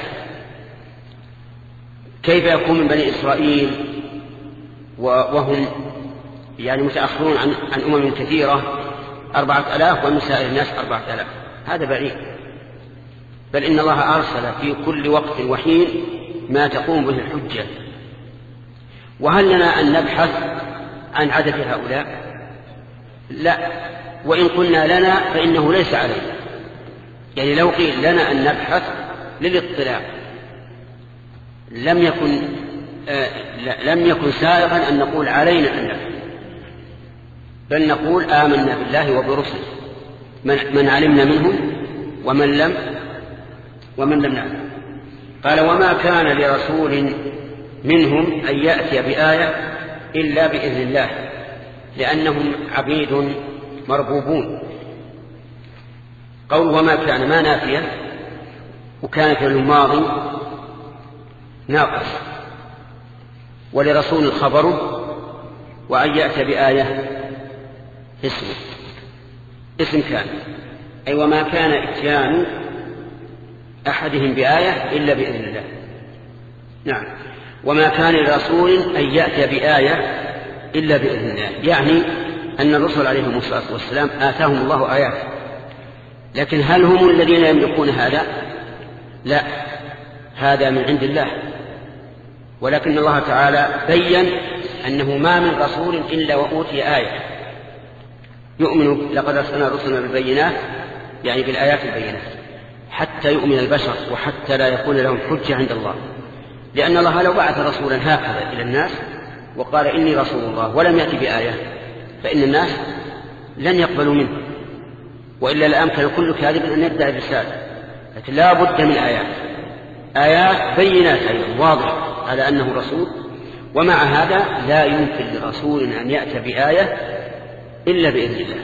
Speaker 1: كيف يكون من بني إسرائيل وهم يعني متأخرون عن, عن أمم كثيرة أربعة آلاف ومن سائر الناس أربعة آلاف؟ هذا بعيد. بل إن الله أرسل في كل وقت وحين ما تقوم به الحجة. وهل لنا أن نبحث عن عدد هؤلاء؟ لا، وإن قلنا لنا فإنه ليس علينا. يعني لو قيل لنا أن نبحث للاطلاع لم يكن آه لم يكن سائغا أن نقول علينا أن نبحث، بل نقول آمنا بالله وبرسله من, من علمنا منهم ومن لم ومن لم نعلم. قال: وما كان لرسول منهم أن يأتي بآية إلا بإذن الله، لأنهم عبيد مربوبون. قول وما كان ما نافية، وكان في الماضي ناقص، ولرسول الخبر، وأن يأتي بآية اسم اسم كان، أي وما كان إتيان أحدهم بآية إلا بإذن الله. نعم، وما كان لرسول أن يأتي بآية إلا بإذن الله، يعني أن الرسل عليهم الصلاة والسلام آتاهم الله آيات، لكن هل هم الذين يملكون هذا؟ لا، هذا من عند الله. ولكن الله تعالى بيّن أنه ما من رسول إلا وأوتي آية يؤمن. لقد أرسلنا رسلنا بالبينات، يعني بالآيات البينات، حتى يؤمن البشر وحتى لا يكون لهم حجة عند الله. لأن الله لو بعث رسولا هكذا إلى الناس وقال إني رسول الله ولم يأتي بآية فإن الناس لن يقبلوا منه، وإلا لأمكن كل كاذب أن يدعي الرسالة. لكن لا بد من آيات آيات بينات أيضا واضحة على أنه رسول. ومع هذا لا يمكن لرسول أن يأتي بآية إلا بإذن الله.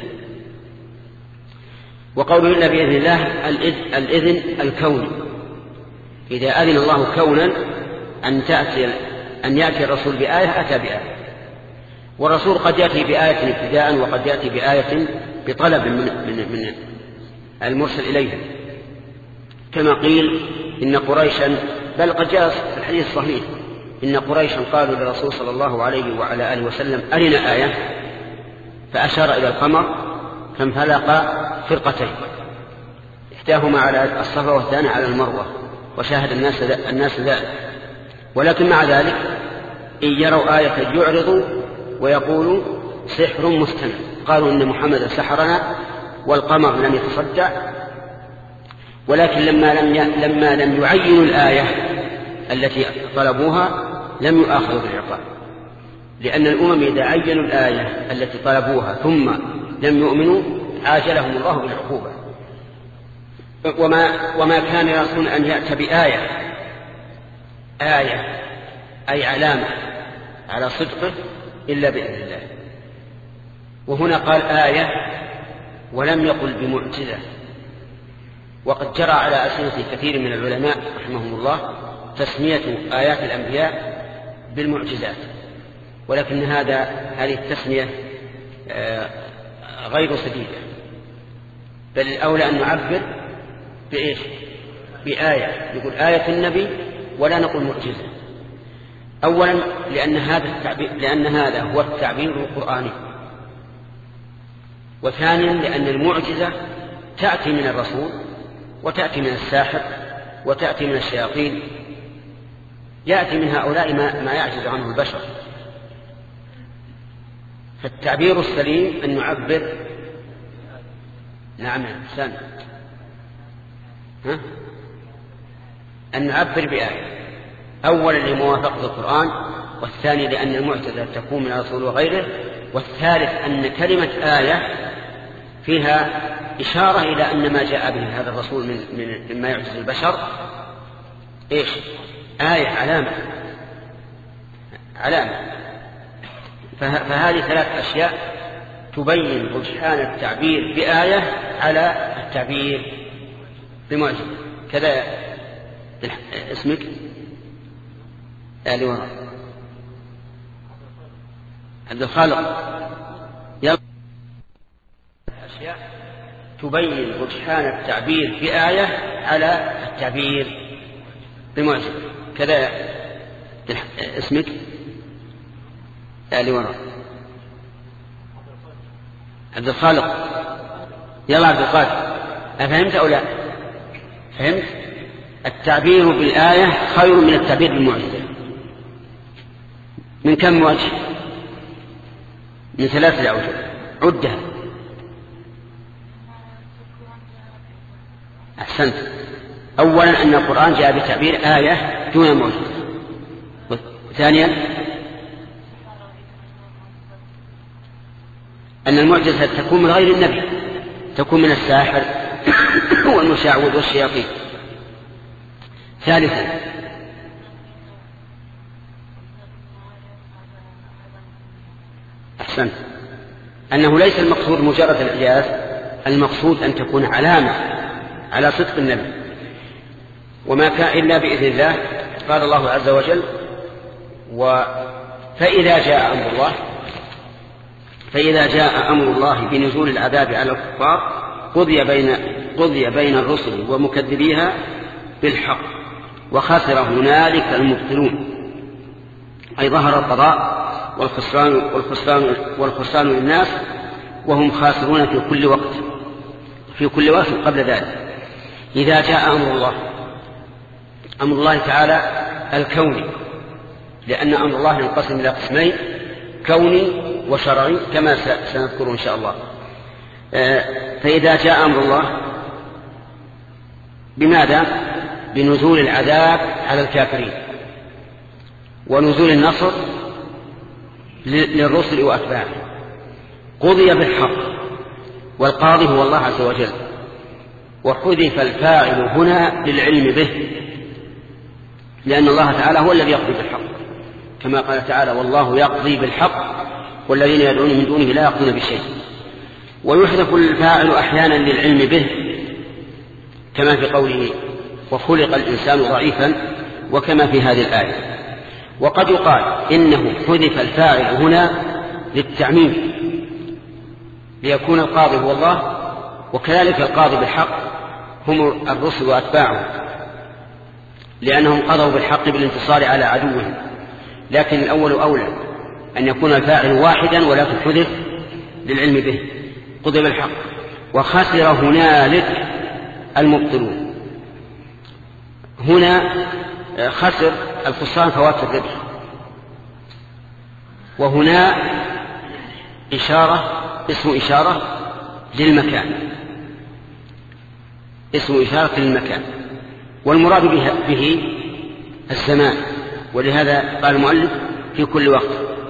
Speaker 1: وقوله إلا بإذن الله الإذن الكوني، إذا أذن الله كونا أن تأتي أن يأتي الرسول بآية أتى بآية. والرسول قد يأتي بآية ابتداء وقد يأتي بآية بطلب من, من, من المرسل إليه، كما قيل إن قريشا، بل قد جاء في الحديث الصحيح إن قريشا قالوا للرسول صلى الله عليه وعلى آله وسلم أرنا آية، فأشار إلى القمر فانفلق فرقتين، إحداهما على الصفا والثانية على المروة، وشاهد الناس الناس ذلك. ولكن مع ذلك إن يروا آية يعرضوا ويقولوا سحر مستمر. قالوا إن محمد سحرنا والقمر لم يتصدع. ولكن لما لم لما لم يعينوا الآية التي طلبوها لم يؤاخذوا بالعقاب، لأن الأمم إذا عينوا الآية التي طلبوها ثم لم يؤمنوا عاجلهم الله بالعقوبة. وما, وما كان رسول أن يأتي بآية، آية أي علامة على صدقه إلا بإذن الله. وهنا قال آية ولم يقل بمعجزة. وقد جرى على ألسنة كثير من العلماء رحمهم الله تسمية آيات الأنبياء بالمعجزات، ولكن هذا هذه التسمية غير سديدة، بل الأولى أن نعبر بإيش؟ بآية. نقول آية النبي ولا نقول معجزة. أولا لأن هذا التعبير لأن هذا هو التعبير القرآني، وثانيا لأن المعجزة تأتي من الرسول وتأتي من الساحر وتأتي من الشياطين، يأتي من هؤلاء ما, ما يعجز عنه البشر. فالتعبير السليم أن نعبر نعم سنة ها؟ أن نعبر بآية، أولا لموافقة القرآن، والثاني لأن المعجزة تكون من الرسول وغيره، والثالث أن كلمة آية فيها إشارة إلى أن ما جاء به هذا الرسول من مما يعجز البشر إيش؟ آية، علامة علامة. فهذه ثلاث أشياء تبين رجحان التعبير بآية على التعبير بمعجزة. كذا اسمك آل وراء عبد الخالق. يلا أشياء تبين رجحان التعبير بآية على التعبير بمعجزة. كذا اسمك آل وراء عبد الخالق. يلا عبد القادر، أفهمت أو لا؟ فهمت؟ التعبير بالآية خير من التعبير بالمعجزة. من كم وجه؟ من ثلاثة أوجه، عدها. أحسنت. أولا أن القرآن جاء بتعبير آية دون معجزة. ثانيا أن المعجزة تكون من غير النبي، تكون من الساحر والمشعوذ والشياطين. ثالثا أحسنت أنه ليس المقصود مجرد الإعجاز، المقصود أن تكون علامة على صدق النبي، وما كان إلا بإذن الله. قال الله عز وجل: فإذا جاء أمر الله فإذا جاء أمر الله بنزول العذاب على الكفار قضي بين قضي بين الرسل ومكذبيها بالحق وخسر هنالك المبطلون. أي ظهر القضاء والخسران والخسران والخسران للناس وهم خاسرون في كل وقت في كل وقت قبل ذلك. إذا جاء أمر الله، أمر الله تعالى الكوني، لأن أمر الله ينقسم إلى قسمين: كوني وشرعي كما سنذكر إن شاء الله. فإذا جاء أمر الله بماذا؟ بنزول العذاب على الكافرين ونزول النصر للرسل وأتباعه. قضي بالحق، والقاضي هو الله عز وجل، وحذف الفاعل هنا للعلم به، لأن الله تعالى هو الذي يقضي بالحق، كما قال تعالى: والله يقضي بالحق والذين يدعون من دونه لا يقضون بشيء. ويحذف الفاعل أحيانا للعلم به، كما في قوله: وخلق الإنسان ضعيفا، وكما في هذه الآية. وقد يقال إنه حذف الفاعل هنا للتعميم، ليكون القاضي هو الله، وكذلك القاضي بالحق هم الرسل وأتباعهم، لأنهم قضوا بالحق بالانتصار على عدوهم. لكن الأول أولى أن يكون الفاعل واحدا ولكن حذف للعلم به. قضي بالحق وخسر هنالك المبطلون. هنا خسر الخسران فوات الربح، وهنا إشارة اسم إشارة للمكان اسم إشارة للمكان والمراد به الزمان، ولهذا قال المؤلف في كل وقت.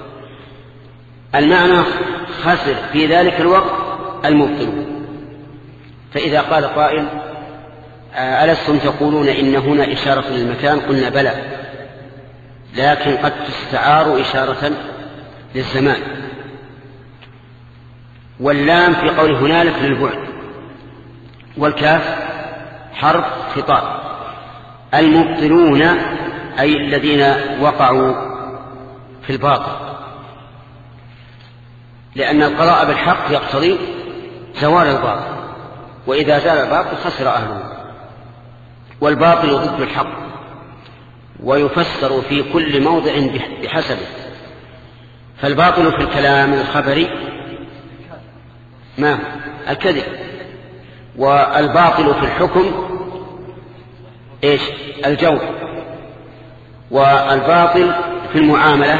Speaker 1: المعنى خسر في ذلك الوقت المبطلون. فإذا قال قائل: ألستم تقولون إن هنا إشارة للمكان؟ قلنا: بلى، لكن قد تستعار إشارة للزمان. واللام في قول هنالك للبعد، والكاف حرف خطاب. المبطلون أي الذين وقعوا في الباطل، لأن القضاء بالحق يقتضي زوال الباطل، وإذا زال الباطل خسر أهله. والباطل ضد الحق، ويفسر في كل موضع بحسبه. فالباطل في الكلام الخبري ما الكذب. والباطل في الحكم إيش؟ الجور. والباطل في المعاملة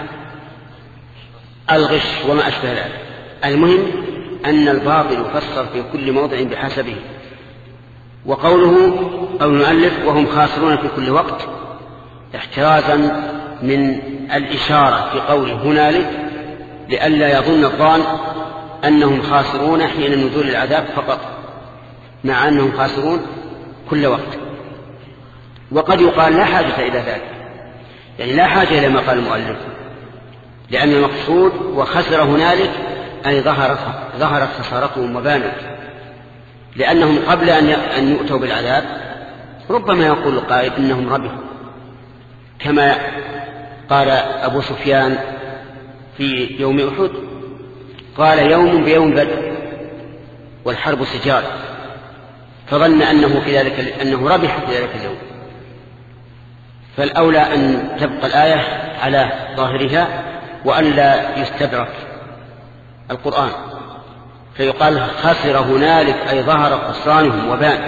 Speaker 1: الغش وما أشبه ذلك. المهم أن الباطل يفسر في كل موضع بحسبه. وقوله أو المؤلف وهم خاسرون في كل وقت احترازا من الإشارة في قوله هنالك لئلا يظن الظان أنهم خاسرون حين نزول العذاب فقط، مع أنهم خاسرون كل وقت. وقد يقال لا حاجة إلى ذلك، يعني لا حاجة إلى ما قال المؤلف، لأن المقصود وخسر هنالك أي ظهرت ظهرت خسارتهم وبانت، لأنهم قبل أن يؤتوا بالعذاب ربما يقول القائل إنهم ربحوا، كما قال أبو سفيان في يوم أحد قال يوم بيوم بدر والحرب سجال، فظن أنه في ذلك أنه ربح في ذلك اليوم. فالأولى أن تبقى الآية على ظاهرها وأن لا يستدرك القرآن، فيقال خسر هنالك أي ظهر خسرانهم وبان.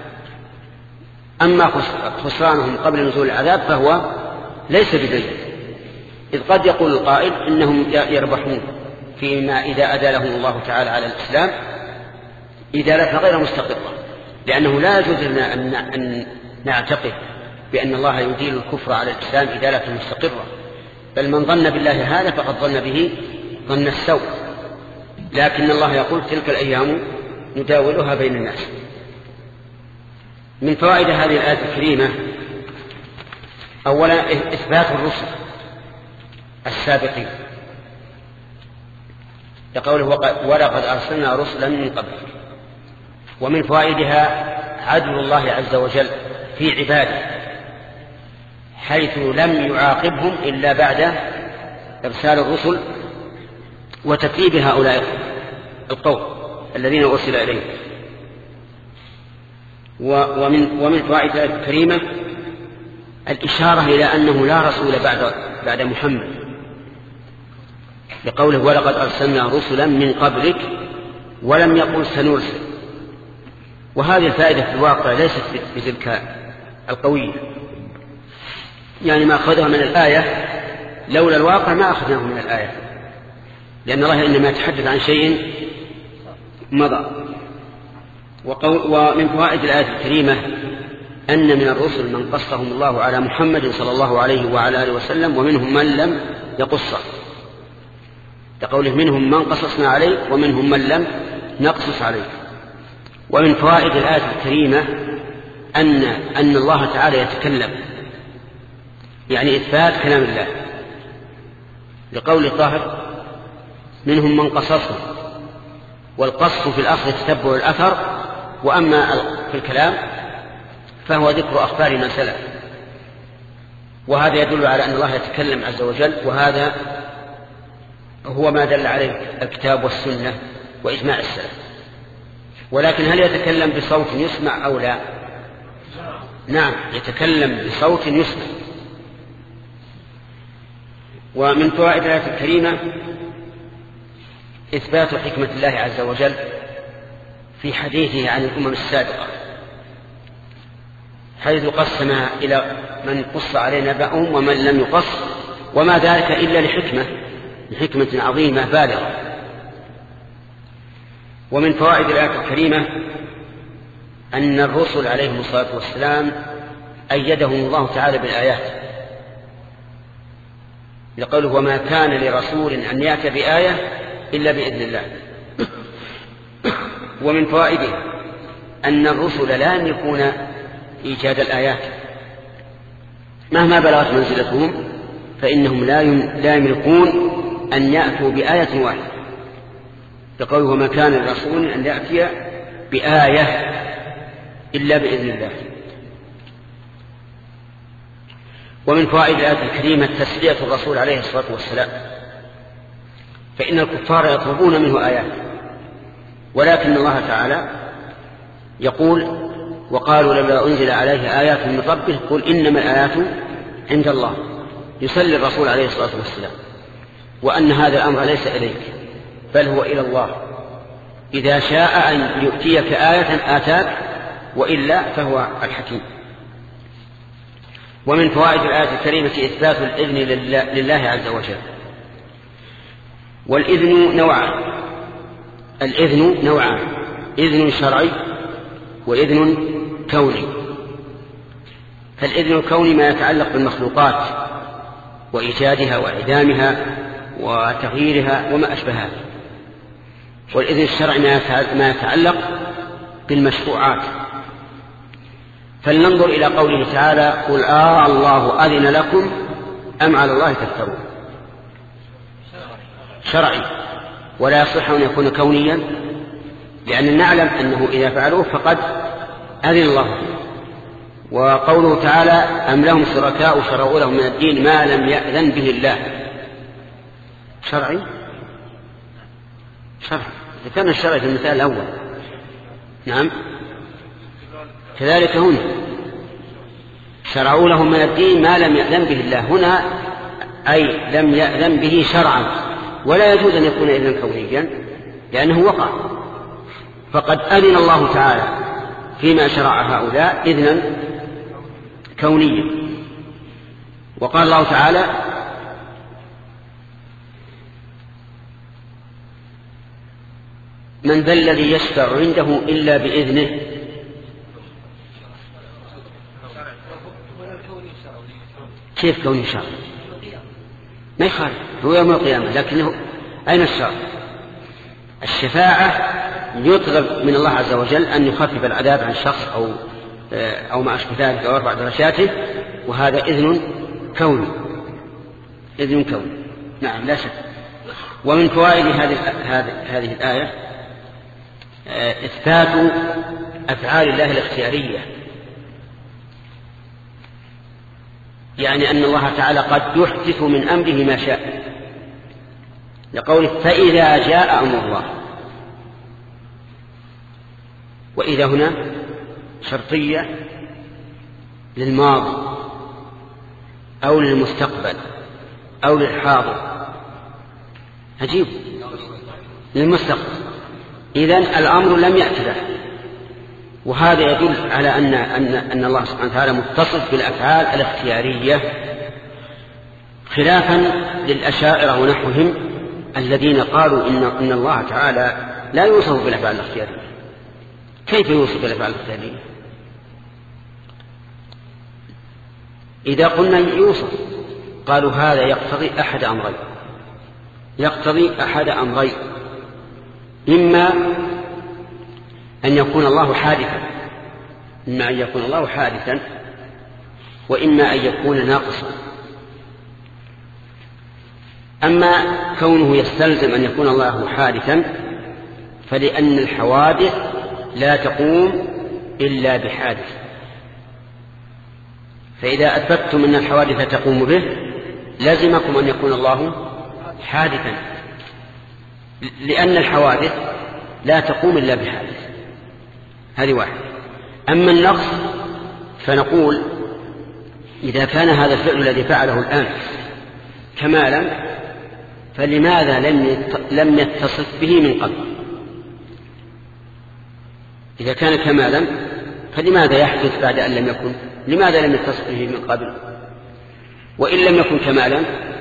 Speaker 1: أما خسرانهم قبل نزول العذاب فهو ليس ببين، إذ قد يقول القائل إنهم يربحون فيما إذا أدالهم الله تعالى على الإسلام إدالة غير مستقرة، لأنه لا يجوز لنا أن نعتقد بأن الله يديل الكفر على الإسلام إدالة مستقرة، بل من ظن بالله هذا فقد ظن به ظن السوء. لكن الله يقول تلك الأيام نداولها بين الناس. من فوائد هذه الآية الكريمة أولا إثبات الرسل السابقين، لقوله ولقد أرسلنا رسلا من قبل. ومن فوائدها عدل الله عز وجل في عباده، حيث لم يعاقبهم إلا بعد إرسال الرسل وتكذيب هؤلاء القوم الذين أرسل إليهم. ومن, ومن فوائد الآية الكريمة الإشارة إلى أنه لا رسول بعد, بعد محمد، لقوله ولقد أرسلنا رسلا من قبلك ولم يقل سنرسل. وهذه الفائدة في الواقع ليست بتلك القوية، يعني ما أخذها من الآية لولا الواقع ما أخذناه من الآية، لأن الله إنما يتحدث عن شيء مضى. ومن فوائد الآية الكريمة أن من الرسل من قصهم الله على محمد صلى الله عليه وعلى آله وسلم، ومنهم من لم يقصه، لقوله منهم من قصصنا عليه ومنهم من لم نقصص عليه. ومن فوائد الآية الكريمة أن, أن الله تعالى يتكلم، يعني إثبات كلام الله، لقول الطاهر منهم من قصصه، والقص في الأصل تتبع الأثر، وأما في الكلام فهو ذكر أخبار من سلف. وهذا يدل على أن الله يتكلم عز وجل، وهذا هو ما دل عليه الكتاب والسنة وإجماع السلف. ولكن هل يتكلم بصوت يسمع أو لا؟ نعم، يتكلم بصوت يسمع. ومن فوائد الآية الكريمة إثبات حكمة الله عز وجل في حديثه عن الأمم السابقة، حيث قسم إلى من قص عليه نبأهم ومن لم يقص، وما ذلك إلا لحكمة لحكمة عظيمة بالغة. ومن فوائد الآية الكريمة أن الرسل عليهم الصلاة والسلام أيدهم الله تعالى بالآيات، لقوله وما كان لرسول أن يأتي بآية إلا بإذن الله. ومن فوائده أن الرسل لا يملكون إيجاد الآيات، مهما بلغت منزلتهم فإنهم لا يملكون أن يأتوا بآية واحدة، لقوله وما كان لرسول أن يأتي بآية إلا بإذن الله. ومن فوائد الآية الكريمة تسلية الرسول عليه الصلاة والسلام، فإن الكفار يطلبون منه آيات، ولكن الله تعالى يقول وقالوا لولا أنزل عليه آيات من ربه قل إنما الآيات عند الله، يسلي الرسول عليه الصلاة والسلام، وأن هذا الأمر ليس إليك بل هو إلى الله، إذا شاء أن يؤتيك آية آتاك، وإلا فهو الحكيم. ومن فوائد الآية الكريمة إثبات الإذن لله عز وجل. والإذن نوعان، الإذن نوعان، إذن شرعي وإذن كوني. فالإذن الكوني ما يتعلق بالمخلوقات وإيجادها وإعدامها وتغييرها وما أشبهها، والإذن الشرعي ما يتعلق بالمشروعات. فلننظر إلى قوله تعالى: قل آه الله أذن لكم أم على الله تفترون. شرعي، ولا يصح أن يكون كونيا، لأن نعلم أنه إذا فعلوه فقد أذن الله. وقوله تعالى: أم لهم شركاء شرعوا لهم من الدين ما لم يأذن به الله. شرعي شرعي ذكرنا الشرع في المثال الأول. نعم، كذلك هنا شرعوا لهم من الدين ما لم يأذن به الله، هنا أي لم يأذن به شرعا، ولا يجوز أن يكون إذنا كونيا لأنه وقع. فقد أذن الله تعالى فيما شرع هؤلاء إذنا كونيا. وقال الله تعالى: من ذا الذي يشفع عنده إلا بإذنه. كيف كوني شرع؟ ما يخالف، هو يوم القيامة، لكنه أين الشرع؟ الشفاعة يطلب من الله عز وجل أن يخفف العذاب عن شخص أو أو ما أشبه ذلك أو يرفع درجاته، وهذا إذن كوني، إذن كوني. نعم، لا شك. ومن فوائد هذه هذه الآية إثبات أفعال الله الاختيارية، يعني أن الله تعالى قد يحدث من أمره ما شاء، لقوله: فإذا جاء أمر الله. وإذا هنا شرطية للماضي أو للمستقبل أو للحاضر. عجيب، للمستقبل، إذن الأمر لم يأتي له. وهذا يدل على أن, أن, أن الله سبحانه وتعالى متصف بالأفعال الاختيارية، خلافا للأشاعرة ونحوهم الذين قالوا إن, إن الله تعالى لا يوصف بالأفعال الاختيارية. كيف يوصف بالأفعال الاختيارية؟ إذا قلنا يوصف قالوا هذا يقتضي أحد أمرين، يقتضي أحد أمرين إما أن يكون الله حادثا، إما أن يكون الله حادثا وإما أن يكون ناقصا. أما كونه يستلزم أن يكون الله حادثا فلأن الحوادث لا تقوم إلا بحادث، فإذا أثبتم أن الحوادث تقوم به لازمكم أن يكون الله حادثا، لأن الحوادث لا تقوم إلا بحادث. هذه واحد. أما النقص فنقول إذا كان هذا الفعل الذي فعله الآن كمالا فلماذا لم يتصف به من قبل؟ إذا كان كمالا فلماذا يحدث بعد أن لم يكن؟ لماذا لم يتصف به من قبل؟ وإن لم يكن كمالا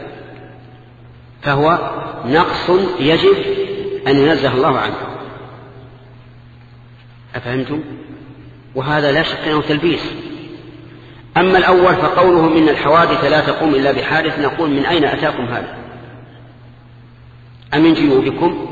Speaker 1: فهو نقص يجب أن ينزه الله عنه. أفهمتم؟ وهذا لا شك أنه تلبيس. أما الأول فقوله من الحوادث لا تقوم إلا بحادث، نقول من أين أتاكم هذا؟ أم من جيوبكم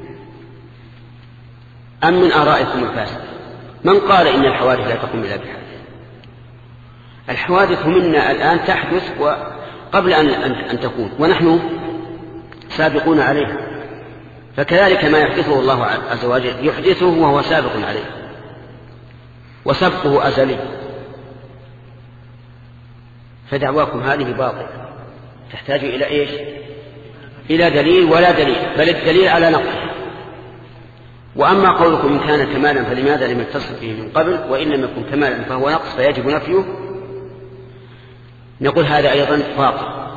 Speaker 1: أم من آرائكم الفاسدة؟ من قال إن الحوادث لا تقوم إلا بحادث؟ الحوادث منا الآن تحدث قبل أن, أن تكون، ونحن سابقون عليها. فكذلك ما يحدثه الله عز وجل يحدثه وهو سابق عليه، وسبقه أزلي. فدعواكم هذه باطلة، تحتاج إلى إيش؟ إلى دليل، ولا دليل، بل الدليل على نقصه. وأما قولكم إن كان كمالا فلماذا لم يتصف به من قبل، وإن لم يكن كمالا فهو نقص فيجب نفيه، نقول هذا أيضا باطل،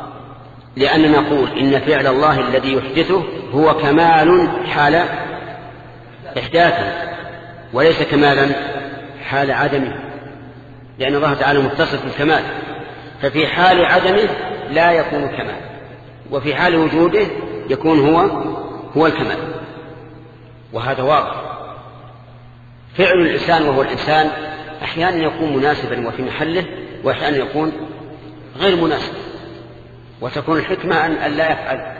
Speaker 1: لأننا نقول إن فعل الله الذي يحدثه هو كمال حال إحداثا وليس كمالا حال عدمه، لأن الله تعالى متصف بالكمال، ففي حال عدمه لا يكون كمال، وفي حال وجوده يكون هو هو الكمال. وهذا واضح. فعل الإنسان وهو الإنسان أحيانا يكون مناسبا وفي محله، وأحيانا يكون غير مناسب، وتكون الحكمة أن لا يفعل.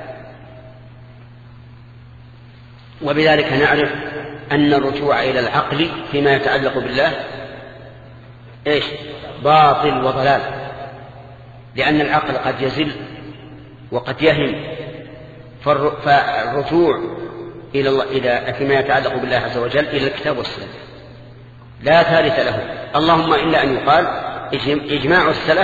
Speaker 1: وبذلك نعرف أن الرجوع إلى العقل فيما يتعلق بالله إيش؟ باطل وضلال، لأن العقل قد يزل وقد يهم، فالرجوع إلى الله إلى فيما يتعلق بالله عز وجل إلى الكتاب والسنة لا ثالث له، اللهم إلا أن يقال إجماع السلف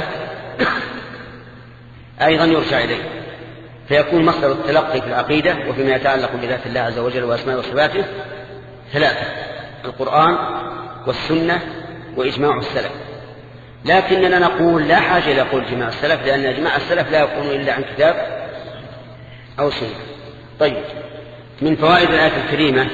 Speaker 1: أيضا يرجع إليه، فيكون مصدر التلقي في العقيدة وفيما يتعلق بذات الله عز وجل وأسماء وصفاته ثلاثة: القرآن والسنة وإجماع السلف. لكننا نقول لا حاجة إلى قول إجماع السلف، لأن إجماع السلف لا يكون إلا عن كتاب أو سنة. طيب، من فوائد الآية الكريمة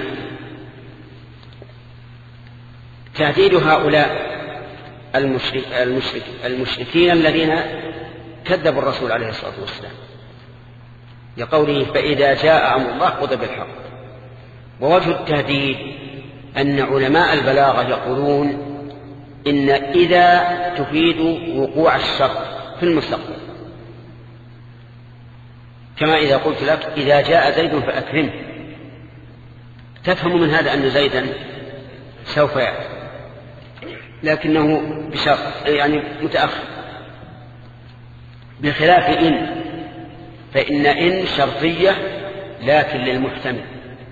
Speaker 1: تهديد هؤلاء المشرك المشرك المشركين الذين كذبوا الرسول عليه الصلاة والسلام، لقوله فإذا جاء أمر الله قضي بالحق. ووجه التهديد أن علماء البلاغة يقولون إن إذا تفيد وقوع الشر في المستقبل، كما إذا قلت لك إذا جاء زيد فأكرمه، تفهم من هذا أن زيدا سوف يأتي، لكنه بشرط يعني متأخر، بخلاف إن، فإن إن شرطية لكن للمحتمل.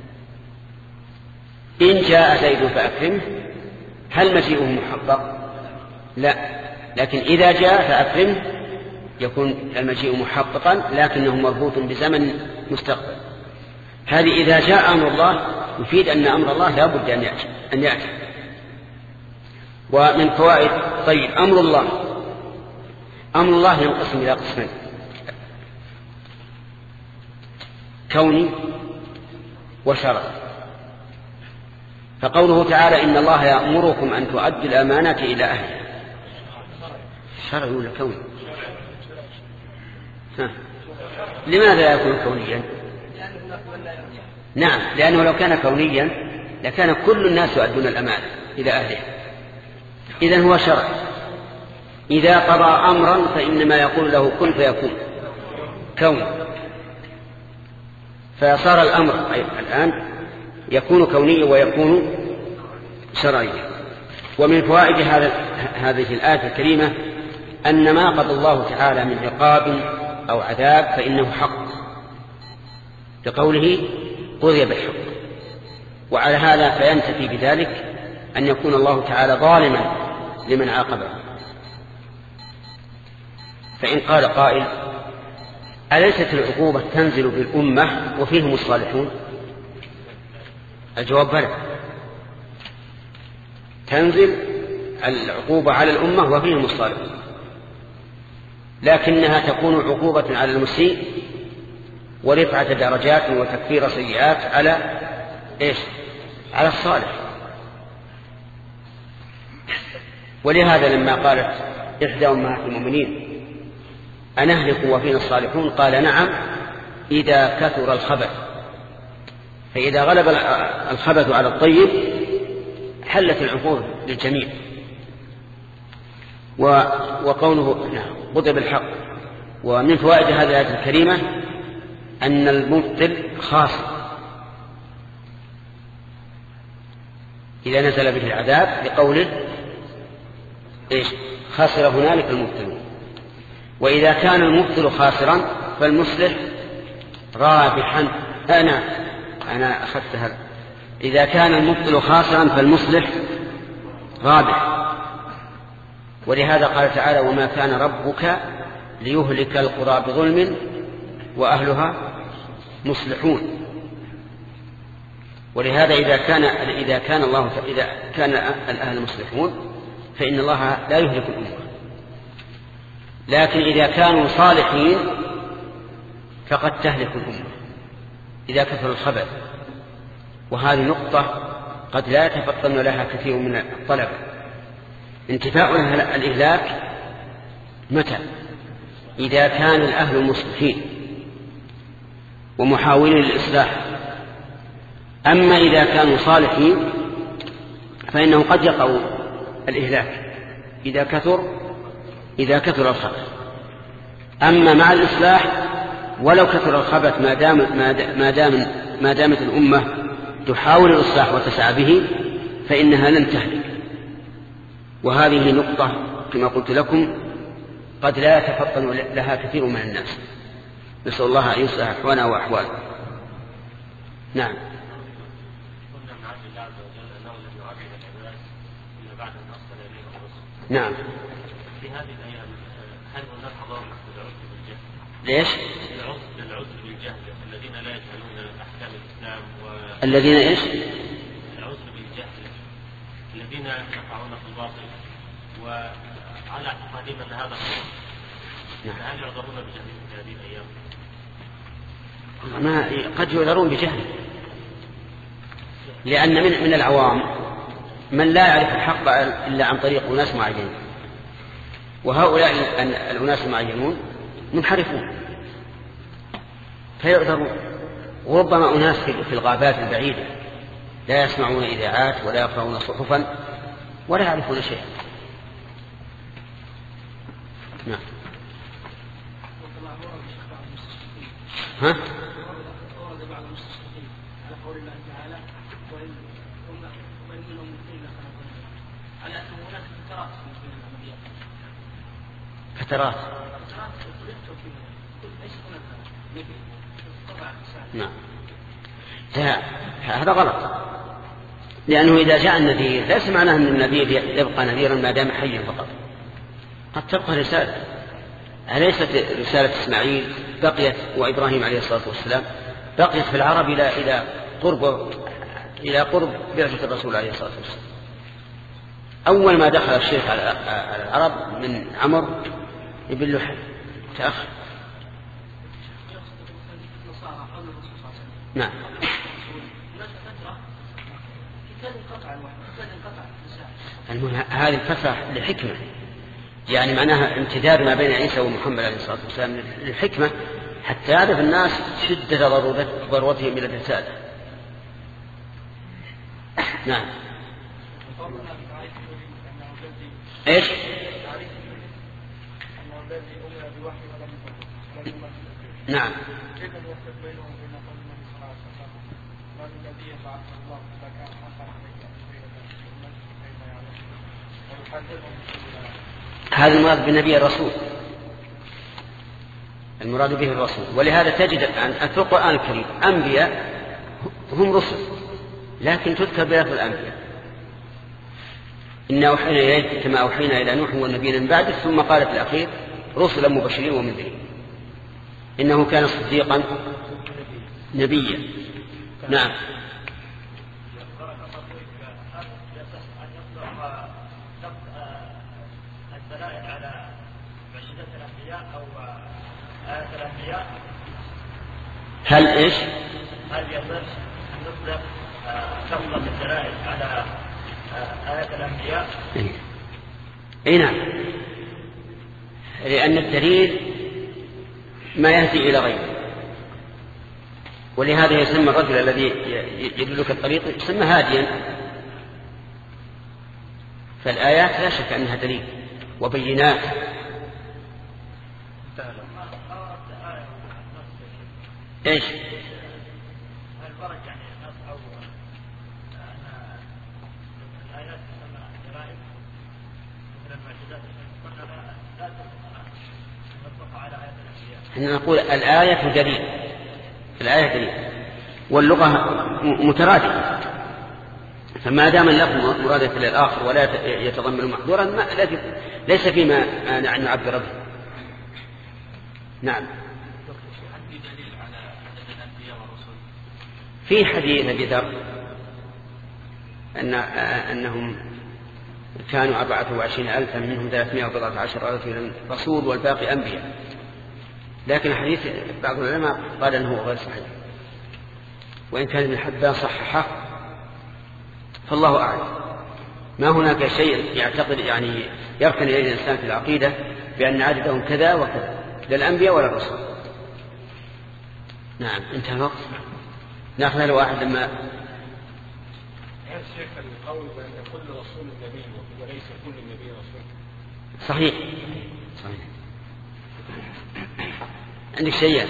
Speaker 1: إن جاء زيد فأكرمه هل مجيئه محقق؟ لا، لكن إذا جاء فأكرمه يكون المجيء محققا لكنه مربوط بزمن مستقبل. هذه إذا جاء أمر الله يفيد أن أمر الله لا بد أن يأتي أن يأتي. ومن فوائد طيب أمر الله أمر الله ينقسم إلى قسمين: كوني وشرعي. فقوله تعالى إن الله يأمركم أن تؤدوا الأمانات إلى أهلها، شرعي ولا كوني؟ ها. لماذا لا يكون كونيا؟ نعم، لأنه لو كان كونيا لكان كل الناس يؤدون الأمانة إلى أهلها. إذن هو شرعي. إذا قضى أمرا فإنما يقول له كن فيكون، كون. فصار الأمر الآن يكون كونيا ويكون شرعيا. ومن فوائد هذه الآية الكريمة أن ما قضى الله تعالى من عقاب أو عذاب فإنه حق، بقوله قضي بالحق. وعلى هذا فينتفي بذلك أن يكون الله تعالى ظالما لمن عاقبه. فإن قال قائل أليست العقوبة تنزل بالأمة وفيهم الصالحون؟ الجواب بلى، تنزل العقوبة على الأمة وفيهم الصالحون، لكنها تكون عقوبة على المسيء ورفعة درجات وتكفير سيئات على إيش؟ على الصالح. ولهذا لما قالت إحدى أمهات المؤمنين أنهلك وفينا الصالحون قال نعم إذا كثر الخبث، فإذا غلب الخبث على الطيب حلت العقوبة للجميع. وقوله نعم قضي بالحق. ومن فوائد هذه الآية الكريمة أن المبطل خاسر إذا نزل به العذاب، بقوله إيش؟ خاسر هنالك المبطلون. وإذا كان المبطل خاسرا فالمصلح رابحا. أنا أنا أخذت هذا. إذا كان المبطل خاسرا فالمصلح رابح. ولهذا قال تعالى وما كان ربك ليهلك القرى بظلم وأهلها مصلحون. ولهذا إذا كان إذا كان الله إذا كان الأهل مصلحون فإن الله لا يهلك الأمة. لكن إذا كانوا صالحين فقد تهلك الأمة إذا كثر الخبث. وهذه نقطة قد لا يتفطن لها كثير من الطلبة. انتفاء الإهلاك متى؟ إذا كان الأهل مصلحين ومحاولين للإصلاح. أما إذا كانوا صالحين فإنه قد يقع الإهلاك إذا كثر إذا كثر الخبث. أما مع الإصلاح ولو كثر الخبث ما دام ما دام ما دامت الأمة تحاول الإصلاح وتسعى به فإنها لن تهلك. وهذه نقطة كما قلت لكم قد لا يتفطن لها كثير من الناس. نسأل الله أن يصلح أحوالنا وأحوالنا. نعم. نعم.
Speaker 5: في هذه الأيام هل هناك ضرر للعذر بالجهل؟
Speaker 1: ليش؟
Speaker 5: للعذر بالجهل الذين لا يجهلون أحكام الإسلام و...
Speaker 1: الذين إيش؟
Speaker 5: العذر بالجهل الذين يقعون في الباطل وعلى اعتقادهم أن هذا خطأ.
Speaker 1: نعم.
Speaker 5: فهل يعذرون بجهلهم في هذه الأيام؟
Speaker 1: ما قد يعذرون بجهل، لأن من من العوام من لا يعرف الحق إلا عن طريق أناس معينين، وهؤلاء الأناس المعينون منحرفون فيعذرون. وربما أناس في الغابات البعيدة لا يسمعون إذاعات ولا يقرؤون صحفا ولا يعرفون شيئا. نعم. ها؟ فترات. نعم. هذا غلط، لأنه إذا جاء النذير ليس معناه أن النذير يبقى نذيرا ما دام حيا فقط، قد تبقى رسالة. أليست رسالة إسماعيل بقيت وإبراهيم عليه الصلاة والسلام بقيت في العرب إلى إلى قرب إلى قرب بعثة الرسول عليه الصلاة والسلام. أول ما دخل الشرك على العرب من عمرو بن لحي تأخر. نعم. هذه الفترة لحكمة، يعني معناها امتداد ما بين عيسى ومحمد عليه الصلاة والسلام للحكمة حتى يعرف الناس شدة ضرورتهم إلى الرسالة. نعم. ايش؟ نعم. هذا المراد بالنبي الرسول، المراد به الرسول. ولهذا تجد أن في القرآن الكريم أنبياء هم رسل لكن تذكر بلفظ الأنبياء. إنا أوحينا إليك كما أوحينا إلى نوح والنبيين من بعده، ثم قال في الأخير رسلا مبشرين ومنذرين. إنه كان صديقا نبيا. نعم. هل إيش؟
Speaker 5: هل يصح أن نطلق تطلق الدلائل على آيات الأنبياء؟
Speaker 1: أي نعم، لأن الدليل ما يهدي إلى غيره، ولهذا يسمى الرجل الذي يدلك الطريق يسمى هاديا. فالآيات لا شك أنها دليل وبينات. ايش؟ احنا نقول الآية دليل، الآية دليل واللغة مترادفة، فما دام اللفظ مرادف للآخر ولا يتضمن محظورا ليس فيما نعبر به. نعم. في حديث أبي ذر أن أنهم كانوا أربعة وعشرين ألفا منهم ثلاثمائة وبضعة عشر ألفا رسول والباقي أنبياء، لكن الحديث بعض العلماء قال أنه غير صحيح، وإن كان ابن حبان صححه فالله أعلم. ما هناك شيء يعتقد يعني يركن إليه الإنسان في العقيدة بأن عددهم كذا وكذا، لا الأنبياء ولا الرسل. نعم انتهى الوقت. نأخذ الواحد لما
Speaker 5: الشيخ القول بأن كل رسول نبي وليس كل نبي رسول.
Speaker 1: صحيح صحيح. عندك شيء؟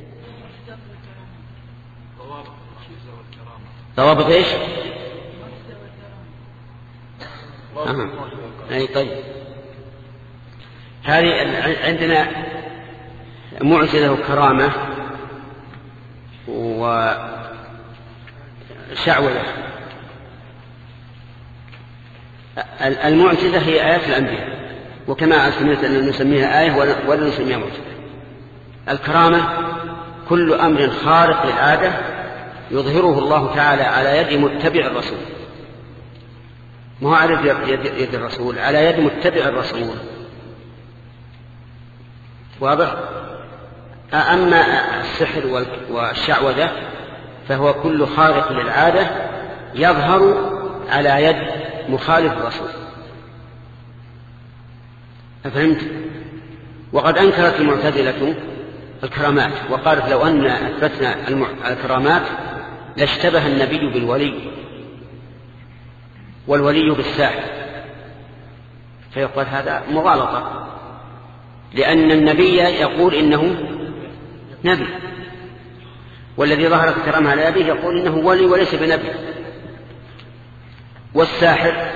Speaker 1: ضوابط ايش؟ آه. اي طيب. هذه عندنا معجزة وكرامة وشعوذة. المعجزة هي آيات الأنبياء، وكما سمعت أن نسميها آية ولا نسميها معجزة. الكرامة كل أمر خارق للعادة يظهره الله تعالى على يد متبع الرسول، ما هو على يد, يد الرسول، على يد متبع الرسول. واضح؟ أما السحر والشعوذة فهو كل خارق للعادة يظهر على يد مخالف الرسول. أفهمت؟ وقد أنكرت المعتزلة الكرامات وقالت لو أن أثبتنا الكرامات لاشتبه النبي بالولي والولي بالساحر، فيقول هذا مغالطة، لأن النبي يقول إنه نبي، والذي ظهرت الكرامة على يده يقول إنه ولي وليس بنبي، والساحر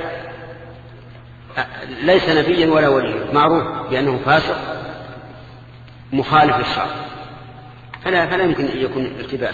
Speaker 1: ليس نبيا ولا وليا، معروف بأنه فاسق مخالف للشرع، فلا, فلا يمكن أن يكون التباس.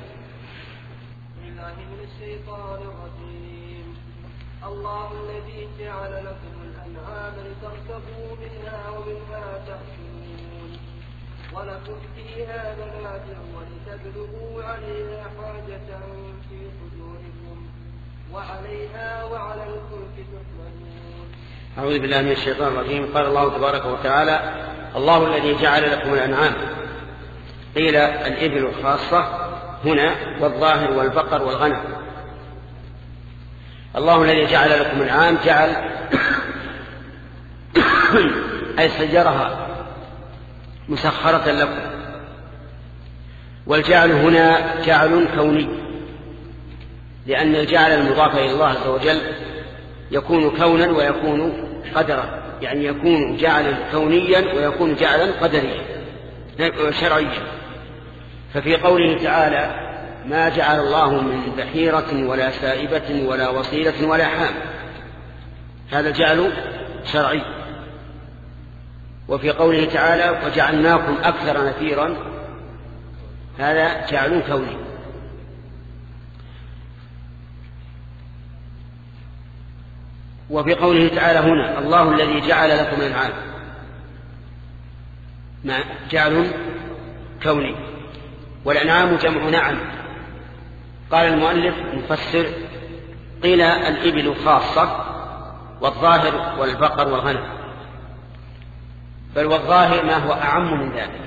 Speaker 6: الله الذي جعل لكم الأنعام لتركبوا منها ومنها تأكلون ولكم فيها منافع ولتبلغوا عليها حاجة في صدوركم وعليها وعلى الفلك تحملون.
Speaker 1: أعوذ بالله من الشيطان الرجيم. قال الله تبارك وتعالى: الله الذي جعل لكم الأنعام، قيل الإبل الخاصة هنا والظاهر والبقر والغنم. الله الذي جعل لكم الأنعام جعل أي سيرها مسخرة لكم، والجعل هنا جعل كوني، لأن الجعل المضاف إلى الله عز وجل يكون كونا ويكون قدرا، يعني يكون جعلا كونيا ويكون جعلا قدريا شرعيا. ففي قوله تعالى: ما جعل الله من بحيرة ولا سائبة ولا وصيلة ولا حام، هذا جعل شرعي. وفي قوله تعالى: وجعلناكم أكثر نفيرا، هذا جعل كوني. وفي قوله تعالى هنا: الله الذي جعل لكم الأنعام، ما جعل كوني، والأنعام جمع نعم. قال المؤلف مفسر: قيل الإبل خاصة والظاهر والبقر والغنم، بل والظاهر ما هو أعم من ذلك،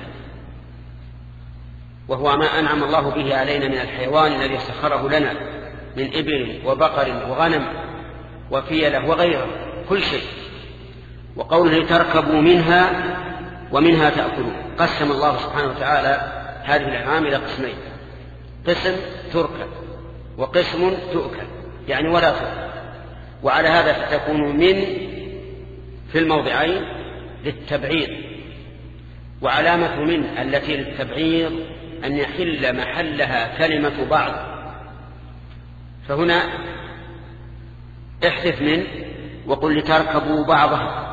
Speaker 1: وهو ما أنعم الله به علينا من الحيوان الذي سخره لنا من إبل وبقر وغنم وفيلة وغيره كل شيء. وقوله تركبوا منها ومنها تأكلون، قسم الله سبحانه وتعالى هذه الأنعام إلى قسمين: قسم تركب وقسم تؤكل، يعني ولا تؤكل. وعلى هذا فتكون من في الموضعين للتبعيض، وعلامة من التي للتبعيض أن يحل محلها كلمة بعض، فهنا احذف من وقل لتركبوا بعضها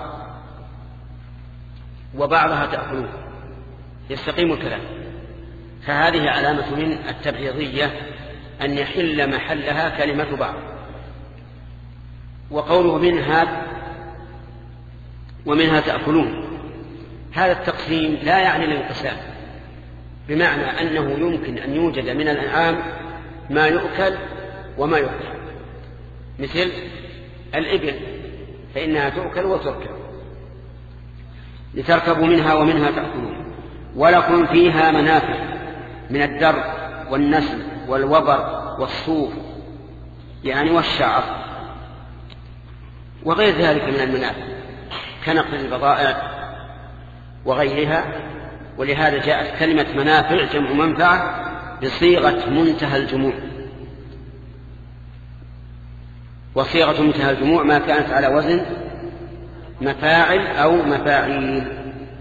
Speaker 1: وبعضها تأكلون، يستقيم الكلام. فهذه علامة من التبعيضية أن يحل محلها كلمة بعض. وقوله منها ومنها تأكلون، هذا التقسيم لا يعني الانقسام، بمعنى أنه يمكن أن يوجد من الأنعام ما يؤكل وما يؤكل، مثل الإبل فإنها تؤكل وتركب. لتركبوا منها ومنها تأكلون ولكم فيها منافع من الدر والنسل والوبر والصوف يعني والشعر وغير ذلك من المنافع كنقل البضائع وغيرها. ولهذا جاءت كلمة منافع جمع منفعة بصيغة منتهى الجموع، وصيغة منتهى الجموع ما كانت على وزن مفاعل أو مفاعيل.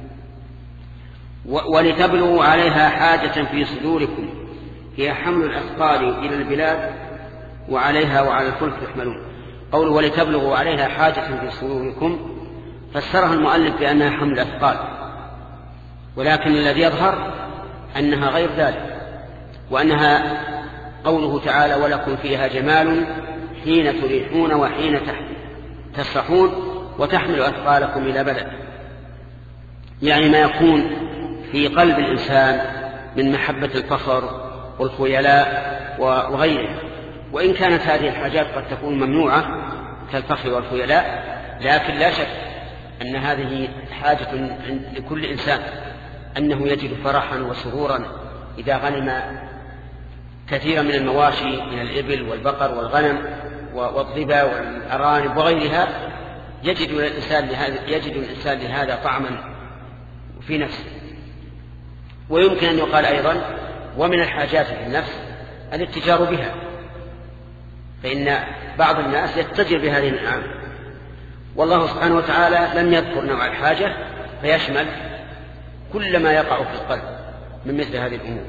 Speaker 1: ولتبلغوا عليها حاجة في صدوركم هي حمل الأثقال إلى البلاد وعليها وعلى الفلك تحملون. قوله ولتبلغوا عليها حاجة في صدوركم فسرها المؤلف بأنها حمل الأثقال، ولكن الذي يظهر أنها غير ذلك، وأنها قوله تعالى ولكم فيها جمال حين تريحون وحين تسرحون وتحمل أثقالكم إلى بلد، يعني ما يكون في قلب الإنسان من محبة الفخر والخيلاء وغيره. وإن كانت هذه الحاجات قد تكون ممنوعة كالفخر والخيلاء، لكن لا شك أن هذه حاجة لكل إنسان، أنه يجد فرحا وسرورا إذا غنم كثيرا من المواشي من الإبل والبقر والغنم والظبا والأرانب وغيرها، يجد الإنسان لهذا, يجد الإنسان لهذا طعما في نفسه. ويمكن أن يقال أيضا ومن الحاجات في النفس الاتجار بها، فإن بعض الناس يتجر بهذه الأنعام، والله سبحانه وتعالى لم يذكر نوع الحاجة فيشمل كل ما يقع في القلب من مثل هذه الأمور.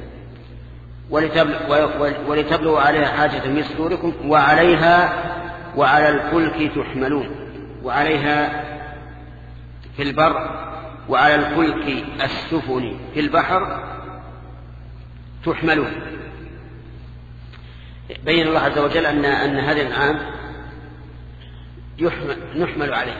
Speaker 1: ولتبلغوا عليها حاجة من صدوركم وعليها وعلى الفلك تحملون، وعليها في البر وعلى الفلك السفن في البحر تحملون. بين الله عز وجل أن, أن هذه الأنعام نحمل عليه،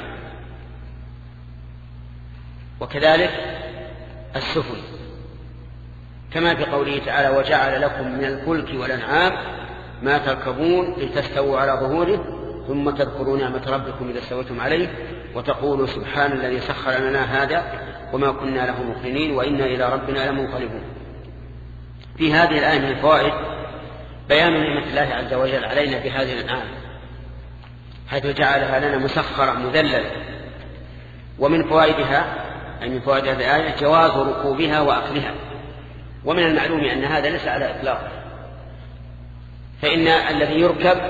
Speaker 1: وكذلك السفن كما في قوله تعالى وجعل لكم من الفلك والأنعام ما تركبون لتستووا على ظهوره ثم تذكروا نعمة ربكم إذا استويتم عليه وتقولوا سبحان الذي سخر لنا هذا وما كنا له مقرنين وإنا إلى ربنا لمنقلبون. في هذه الآية من الفوائد بيان نعمة الله عز وجل علينا بهذه الأنعام، حيث جعلها لنا مسخرة مذللة. ومن فوائدها أي من فوائد هذه الآية جواز ركوبها وأكلها. ومن المعلوم أن هذا ليس على إطلاق، فإن الذي يركب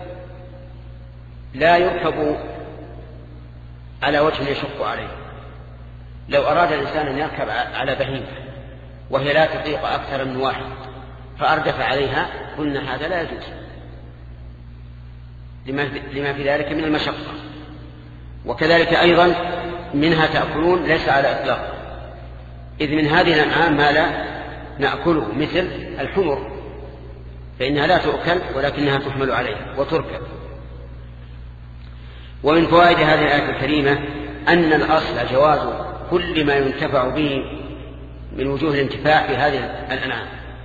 Speaker 1: لا يركب على وجه يشق عليه. لو أراد الإنسان أن يركب على بهيمة وهي لا تطيق أكثر من واحد فأردف عليها قلنا هذا لا يجوز لما في ذلك من المشقة. وكذلك أيضا منها تأكلون ليس على إطلاق، إذ من هذه الأنعام ما لا نأكله مثل الحمر فإنها لا تؤكل ولكنها تحمل عليها وتركب. ومن فوائد هذه الآية الكريمة أن الأصل جواز كل ما ينتفع به من وجوه الانتفاع في هذه الأنعام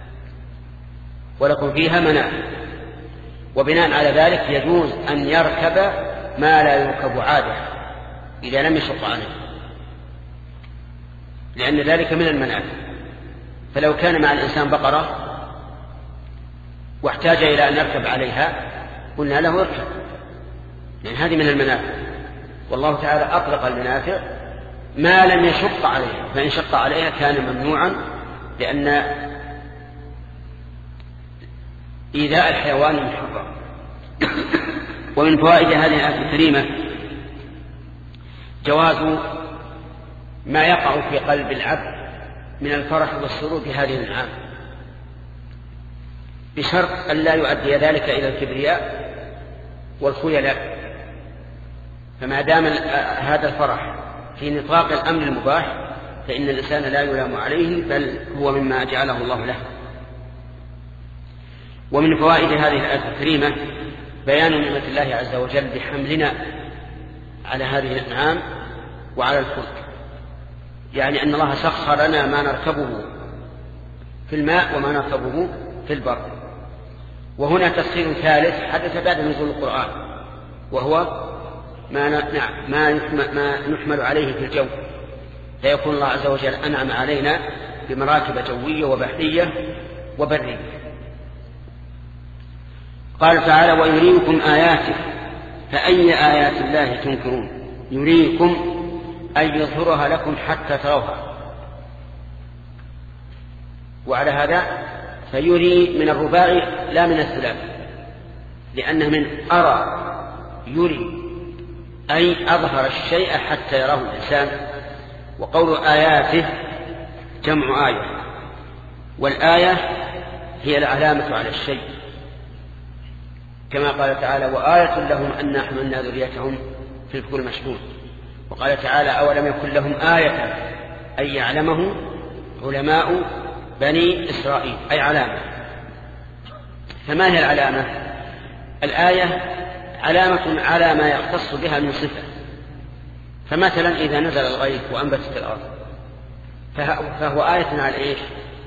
Speaker 1: ولكم فيها منافع، وبناء على ذلك يجوز أن يركب ما لا يركب عادة إذا لم يشق عليه، لأن ذلك من المنافع. فلو كان مع الإنسان بقرة واحتاج إلى أن يركب عليها قلنا له اركب، لأن هذه من المنافع. والله تعالى أطلق المنافع ما لم يشق عليها، فإن شق عليها كان ممنوعا، لأن إيذاء الحيوان محرم. ومن فوائد هذه الآية الكريمة جواز ما يقع في قلب العبد من الفرح والسرور بهذه الأنعام، بشرط أن لا يؤدي ذلك إلى الكبرياء والخيلاء. فما دام هذا الفرح في نطاق الأمر المباح فإن الإنسان لا يلام عليه، بل هو مما جعله الله له. ومن فوائد هذه الآية الكريمة بيان نعمة الله عز وجل بحملنا على هذه الأنعام وعلى الفلك، يعني أن الله سخر لنا ما نركبه في الماء وما نركبه في البر. وهنا تسخير ثالث حدث بعد نزول القرآن، وهو ما نعم ما نحمل عليه في الجو، فيكون الله عز وجل أنعم علينا بمراكب جوية وبحرية وبرية. قال تعالى ويريكم آياته فأي آيات الله تنكرون يريكم أن يظهرها لكم حتى تروها. وعلى هذا فيري من الرباعي لا من الثلاث، لأنه من أرى يري أي أظهر الشيء حتى يراه الإنسان. وقول آياته جمع آية، والآية هي العلامة على الشيء، كما قال تعالى وآية لهم أن حملنا ذريتهم في الفلك المشحون. وقال تعالى أولم يكن لهم آية أي يعلمه علماء بني إسرائيل، أي علامة. فما هي العلامة؟ الآية علامة على ما يختص بها من صفة. فمثلا إذا نزل الغيث وأنبتت الأرض فهو آية على إيش؟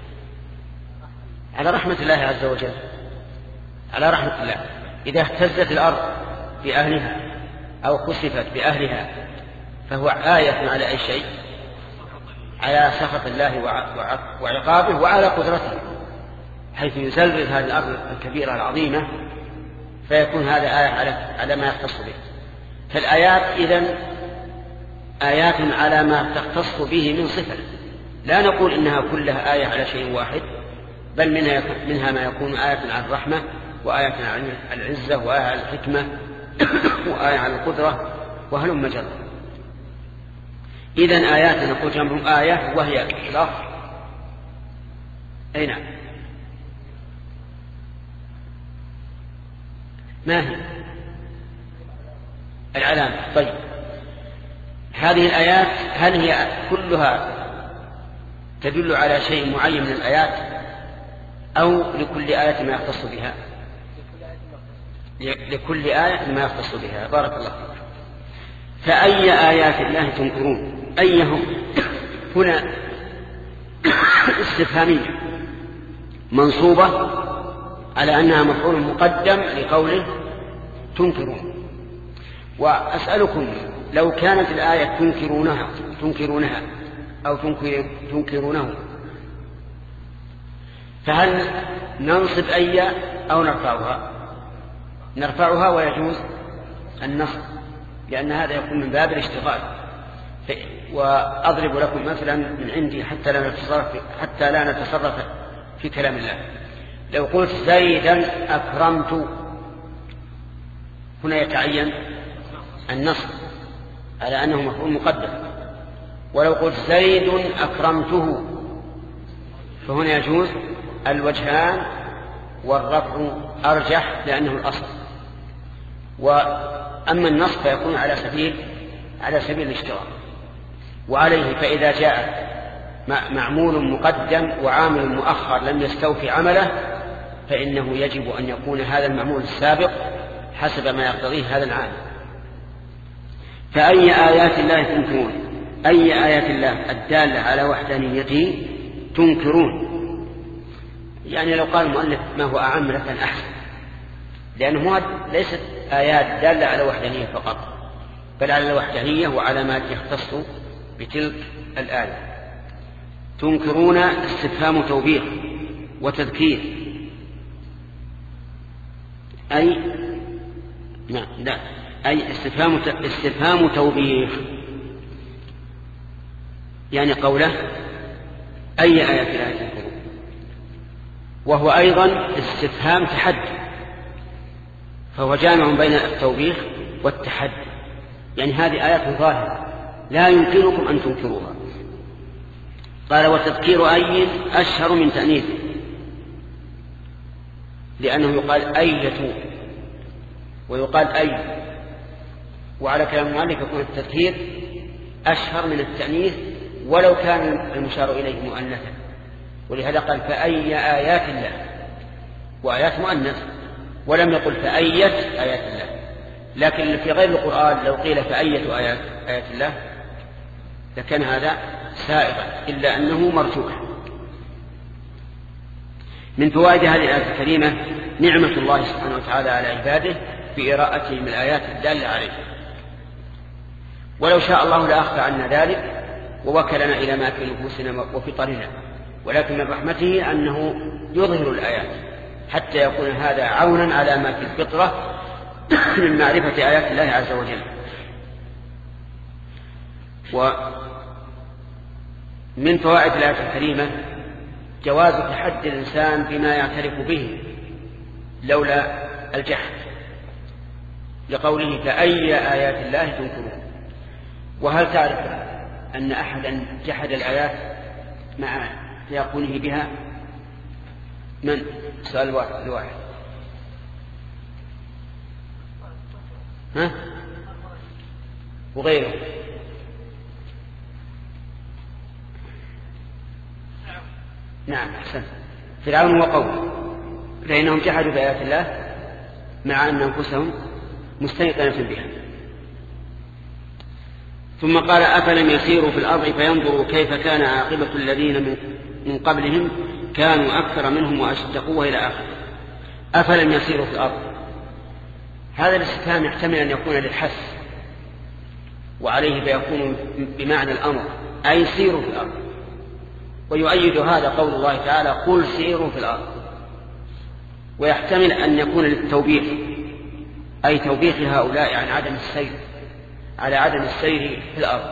Speaker 1: على رحمة الله عز وجل، على رحمة الله. إذا اهتزت الأرض بأهلها أو خسفت بأهلها فهو آية على أي شيء؟ على سخط الله وعقابه وعلى قدرته، حيث يزلزل هذه الأرض الكبيرة العظيمة فيكون هذا آية على على ما يختص به. فالآيات إذن آيات على ما تختص به من صفة، لا نقول إنها كلها آية على شيء واحد، بل منها, منها ما يكون آية على الرحمة، وآية على العزة، وآية على الحكمة، وآية على القدرة، وهلم مجرد. إذن آيات نقول جمع آية وهي الإطلاق. أي نعم. ما هي العلامة؟ طيب هذه الآيات هل هي كلها تدل على شيء معين من الآيات أو لكل آية ما يختص بها؟ لكل آية ما يختص بها. بارك الله فيك. فأي آيات الله تنكرون؟ أيهم هنا استفهامية منصوبة على أنها مفعول مقدم لقوله تنكرون. وأسألكم لو كانت الآية تنكرونها تنكرونها أو تنكرونه فهل ننصب أي أو نرفعها؟ نرفعها ويجوز النصب، لأن هذا يكون من باب الاشتغال. وأضرب لكم مثلا من عندي حتى لا نتصرف حتى لا نتصرف في كلام الله. لو قلت زيدا أكرمت هنا يتعين النصب على أنه مفعول مقدم. ولو قلت زيد أكرمته فهنا يجوز الوجهان والرفع أرجح لأنه الأصل. وأما النصب فيكون على سبيل على سبيل الاشتراك. وعليه فإذا جاء معمول مقدم وعامل مؤخر لم يستوفي عمله فإنه يجب أن يكون هذا المعمول السابق حسب ما يقتضيه هذا العامل. فأي آيات الله تنكرون؟ أي آيات الله الدالة على وحدانيته تنكرون؟ يعني لو قال المؤلف ما هو أعم لكان أحسن، لأنه ليست آيات دالة على وحدانية فقط بل على الوحدانية وعلى ما يختص بتلك الآية. تنكرون استفهام توبيخ وتذكير، أي نعم لا أي استفهام استفهام توبيخ، يعني قوله أي آيات الله تنكرون، وهو أيضا استفهام تحدي، فهو جامع بين التوبيخ والتحدي. يعني هذه آيات ظاهرة لا يمكنكم أن تنكروها. قال وتذكير أي أشهر من تأنيث، لأنه يقال أية ويقال أي، وعلى كلام المؤلف يكون التذكير أشهر من التأنيث ولو كان المشار إليه مؤنثا. ولهذا قال فأي آيات الله، وآيات مؤنث، ولم يقل فأية آيات الله. لكن في غير القرآن لو قيل فأية آيات, آيات الله لكان هذا سائغا، إلا أنه مرجوح. من فوائد هذه الآية الكريمة نعمة الله سبحانه وتعالى على عباده بإراءتهم الآيات الدالة عليه. ولو شاء الله لأخفى عنا ذلك ووكلنا إلى ما في نفوسنا وفطرنا، ولكن من رحمته أنه يظهر الآيات حتى يكون هذا عونا على ما في الفطرة من معرفة آيات الله عز وجل. ومن فوائد الآية الكريمة جواز تحدي الإنسان بما يعترف به لولا الجحد، لقوله فأي آيات الله تنكرون. وهل تعرف أن أحدا جحد الآيات مع تيقنه بها؟ من؟ سؤال الواحد. ها؟ وغيره؟ نعم أحسن، فرعون وقومه، فإنهم جحدوا بآيات الله مع أن أنفسهم مستيقنة بها. ثم قال أفلم يسيروا في الأرض فينظروا كيف كان عاقبة الذين من قبلهم كانوا أكثر منهم وأشد قوة إلى آخره. أفلم يسيروا في الأرض، هذا الاستفهام يحتمل أن يكون للحث وعليه فيكون بمعنى الأمر، أي سيروا في الأرض. ويؤيد هذا قول الله تعالى قل سيروا في الأرض، ويحتمل أن يكون للتوبيخ، أي توبيخ هؤلاء عن عدم السير على عدم السير في الأرض.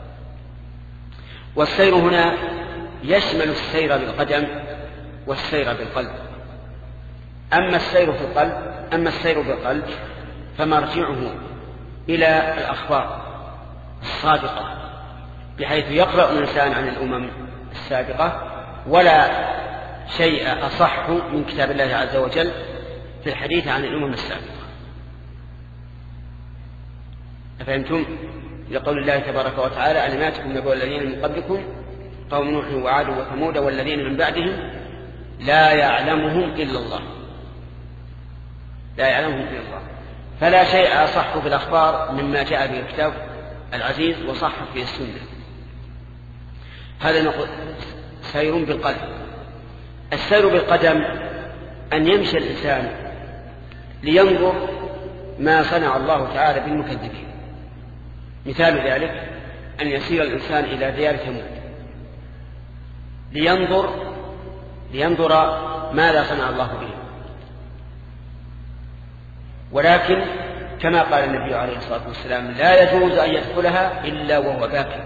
Speaker 1: والسير هنا يشمل السير بالقدم والسير بالقلب. أما السير في القلب أما السير بالقلب فمرجعه إلى الأخبار الصادقة، بحيث يقرأ الإنسان عن الأمم السابقة، ولا شيء أصح من كتاب الله عز وجل في الحديث عن الأمم السابقة. أفهمتم؟ لقول الله تبارك وتعالى ألم يأتكم نبأ الذين من قبلكم قوم نوح وعاد وثمود والذين من بعدهم لا يعلمهم إلا الله لا يعلمهم إلا الله. فلا شيء أصح في الأخبار مما جاء به الكتاب العزيز وصح فيه السنة. هذا نقول سير بالقلب. السير بالقدم أن يمشي الإنسان لينظر ما صنع الله تعالى بالمكذبين. مثال ذلك أن يسير الإنسان إلى ديار ثمود لينظر لينظر ماذا صنع الله به. ولكن كما قال النبي عليه الصلاة والسلام لا يجوز أن يدخلها إلا وهو باك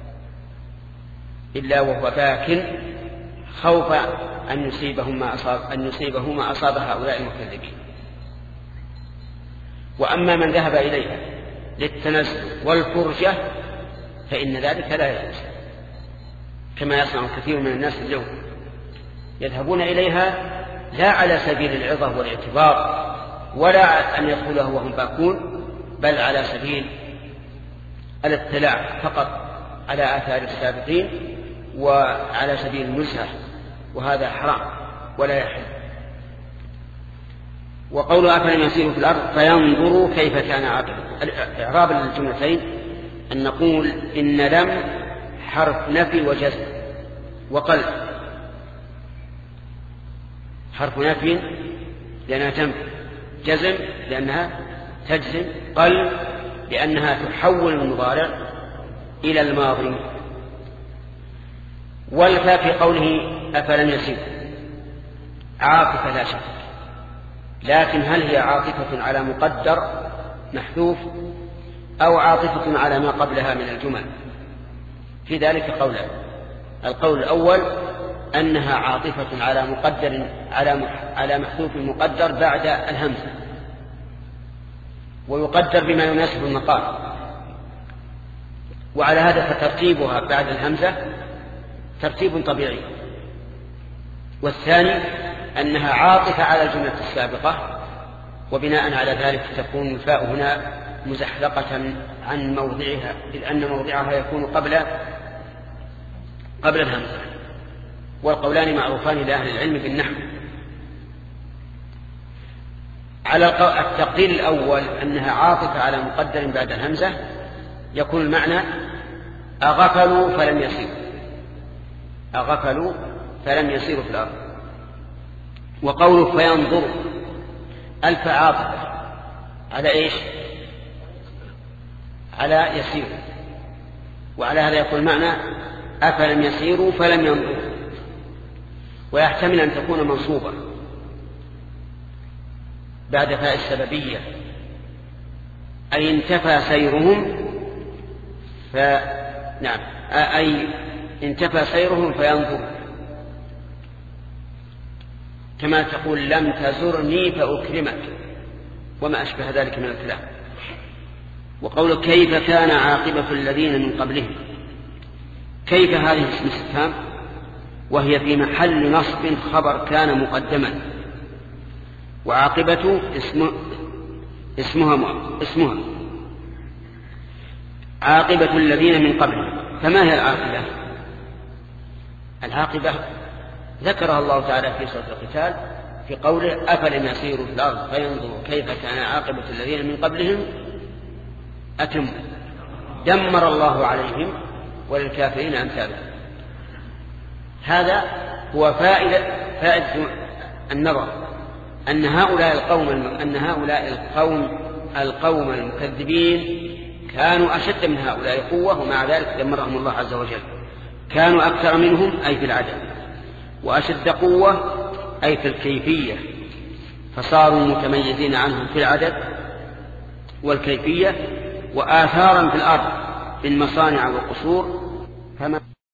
Speaker 1: إلا وهو باك خوف أن يصيبه ما أصاب أن يصيبه ما أصاب هؤلاء المكذبين. وأما من ذهب إليها للتنزل والفرجة فإن ذلك لا يجوز، كما يصنع كثير من الناس اليوم، يذهبون إليها لا على سبيل العظة والاعتبار ولا أن يدخلها وهم باكون، بل على سبيل الاطلاع فقط على آثار السابقين وعلى سبيل النزهة، وهذا حرام ولا يحل. وقول أفلم يسيروا في الأرض فينظروا كيف كان عاقبة. إعراب الجملتين أن نقول إن لم حرف نفي وجزم وقلب. حرف نفي لأنها تنفي، جزم لأنها تجزم، قلب لأنها تحول المضارع إلى الماضي. والفاء في قوله أفلم يسير عاطفة لا شك، لكن هل هي عاطفة على مقدر محذوف أو عاطفة على ما قبلها من الجمل؟ في ذلك قولان. القول الأول أنها عاطفة على مقدر على على محذوف مقدر بعد الهمزة، ويقدر بما يناسب المقام، وعلى هذا فترتيبها بعد الهمزة ترتيب طبيعي. والثاني أنها عاطفة على الجملة السابقة، وبناء على ذلك تكون الفاء هنا مزحلقة عن موضعها، إذ أن موضعها يكون قبل قبل الهمزة. والقولان معروفان لأهل العلم بالنحو. على التقدير الأول أنها عاطفة على مقدر بعد الهمزة يكون المعنى أغفلوا فلم يسيروا أغفلوا فلم يسيروا في الأرض. وقوله فينظر ألف عاطفة على إيش؟ على يسير، وعلى هذا يكون معنى أفلم يسيروا فلم ينظروا. ويحتمل أن تكون منصوبة بعد فاء السببية أي انتفى سيرهم ف... نعم أي انتفى سيرهم فينظر، كما تقول لم تزرني فأكرمك وما أشبه ذلك من الكلام. وقول كيف كان عاقبة الذين من قبلهم، كيف هذه اسم استفهام وهي في محل نصب خبر كان مقدما، وعاقبة اسم اسمها اسمها عاقبة الذين من قبلهم. فما هي العاقبة؟ العاقبة ذكرها الله تعالى في سورة القتال في قوله أفلم يسيروا في الأرض فينظروا كيف كان عاقبة الذين من قبلهم أتم دمر الله عليهم وللكافرين أمثالهم. هذا هو فائدة فائدة النظر، أن هؤلاء القوم أن هؤلاء القوم القوم المكذبين كانوا أشد من هؤلاء قوة، ومع ذلك دمرهم الله عز وجل. كانوا أكثر منهم أي في العدد، وأشد قوة أي في الكيفية، فصاروا متميزين عنهم في العدد والكيفية، وآثارا في الأرض من مصانع وقصور. فما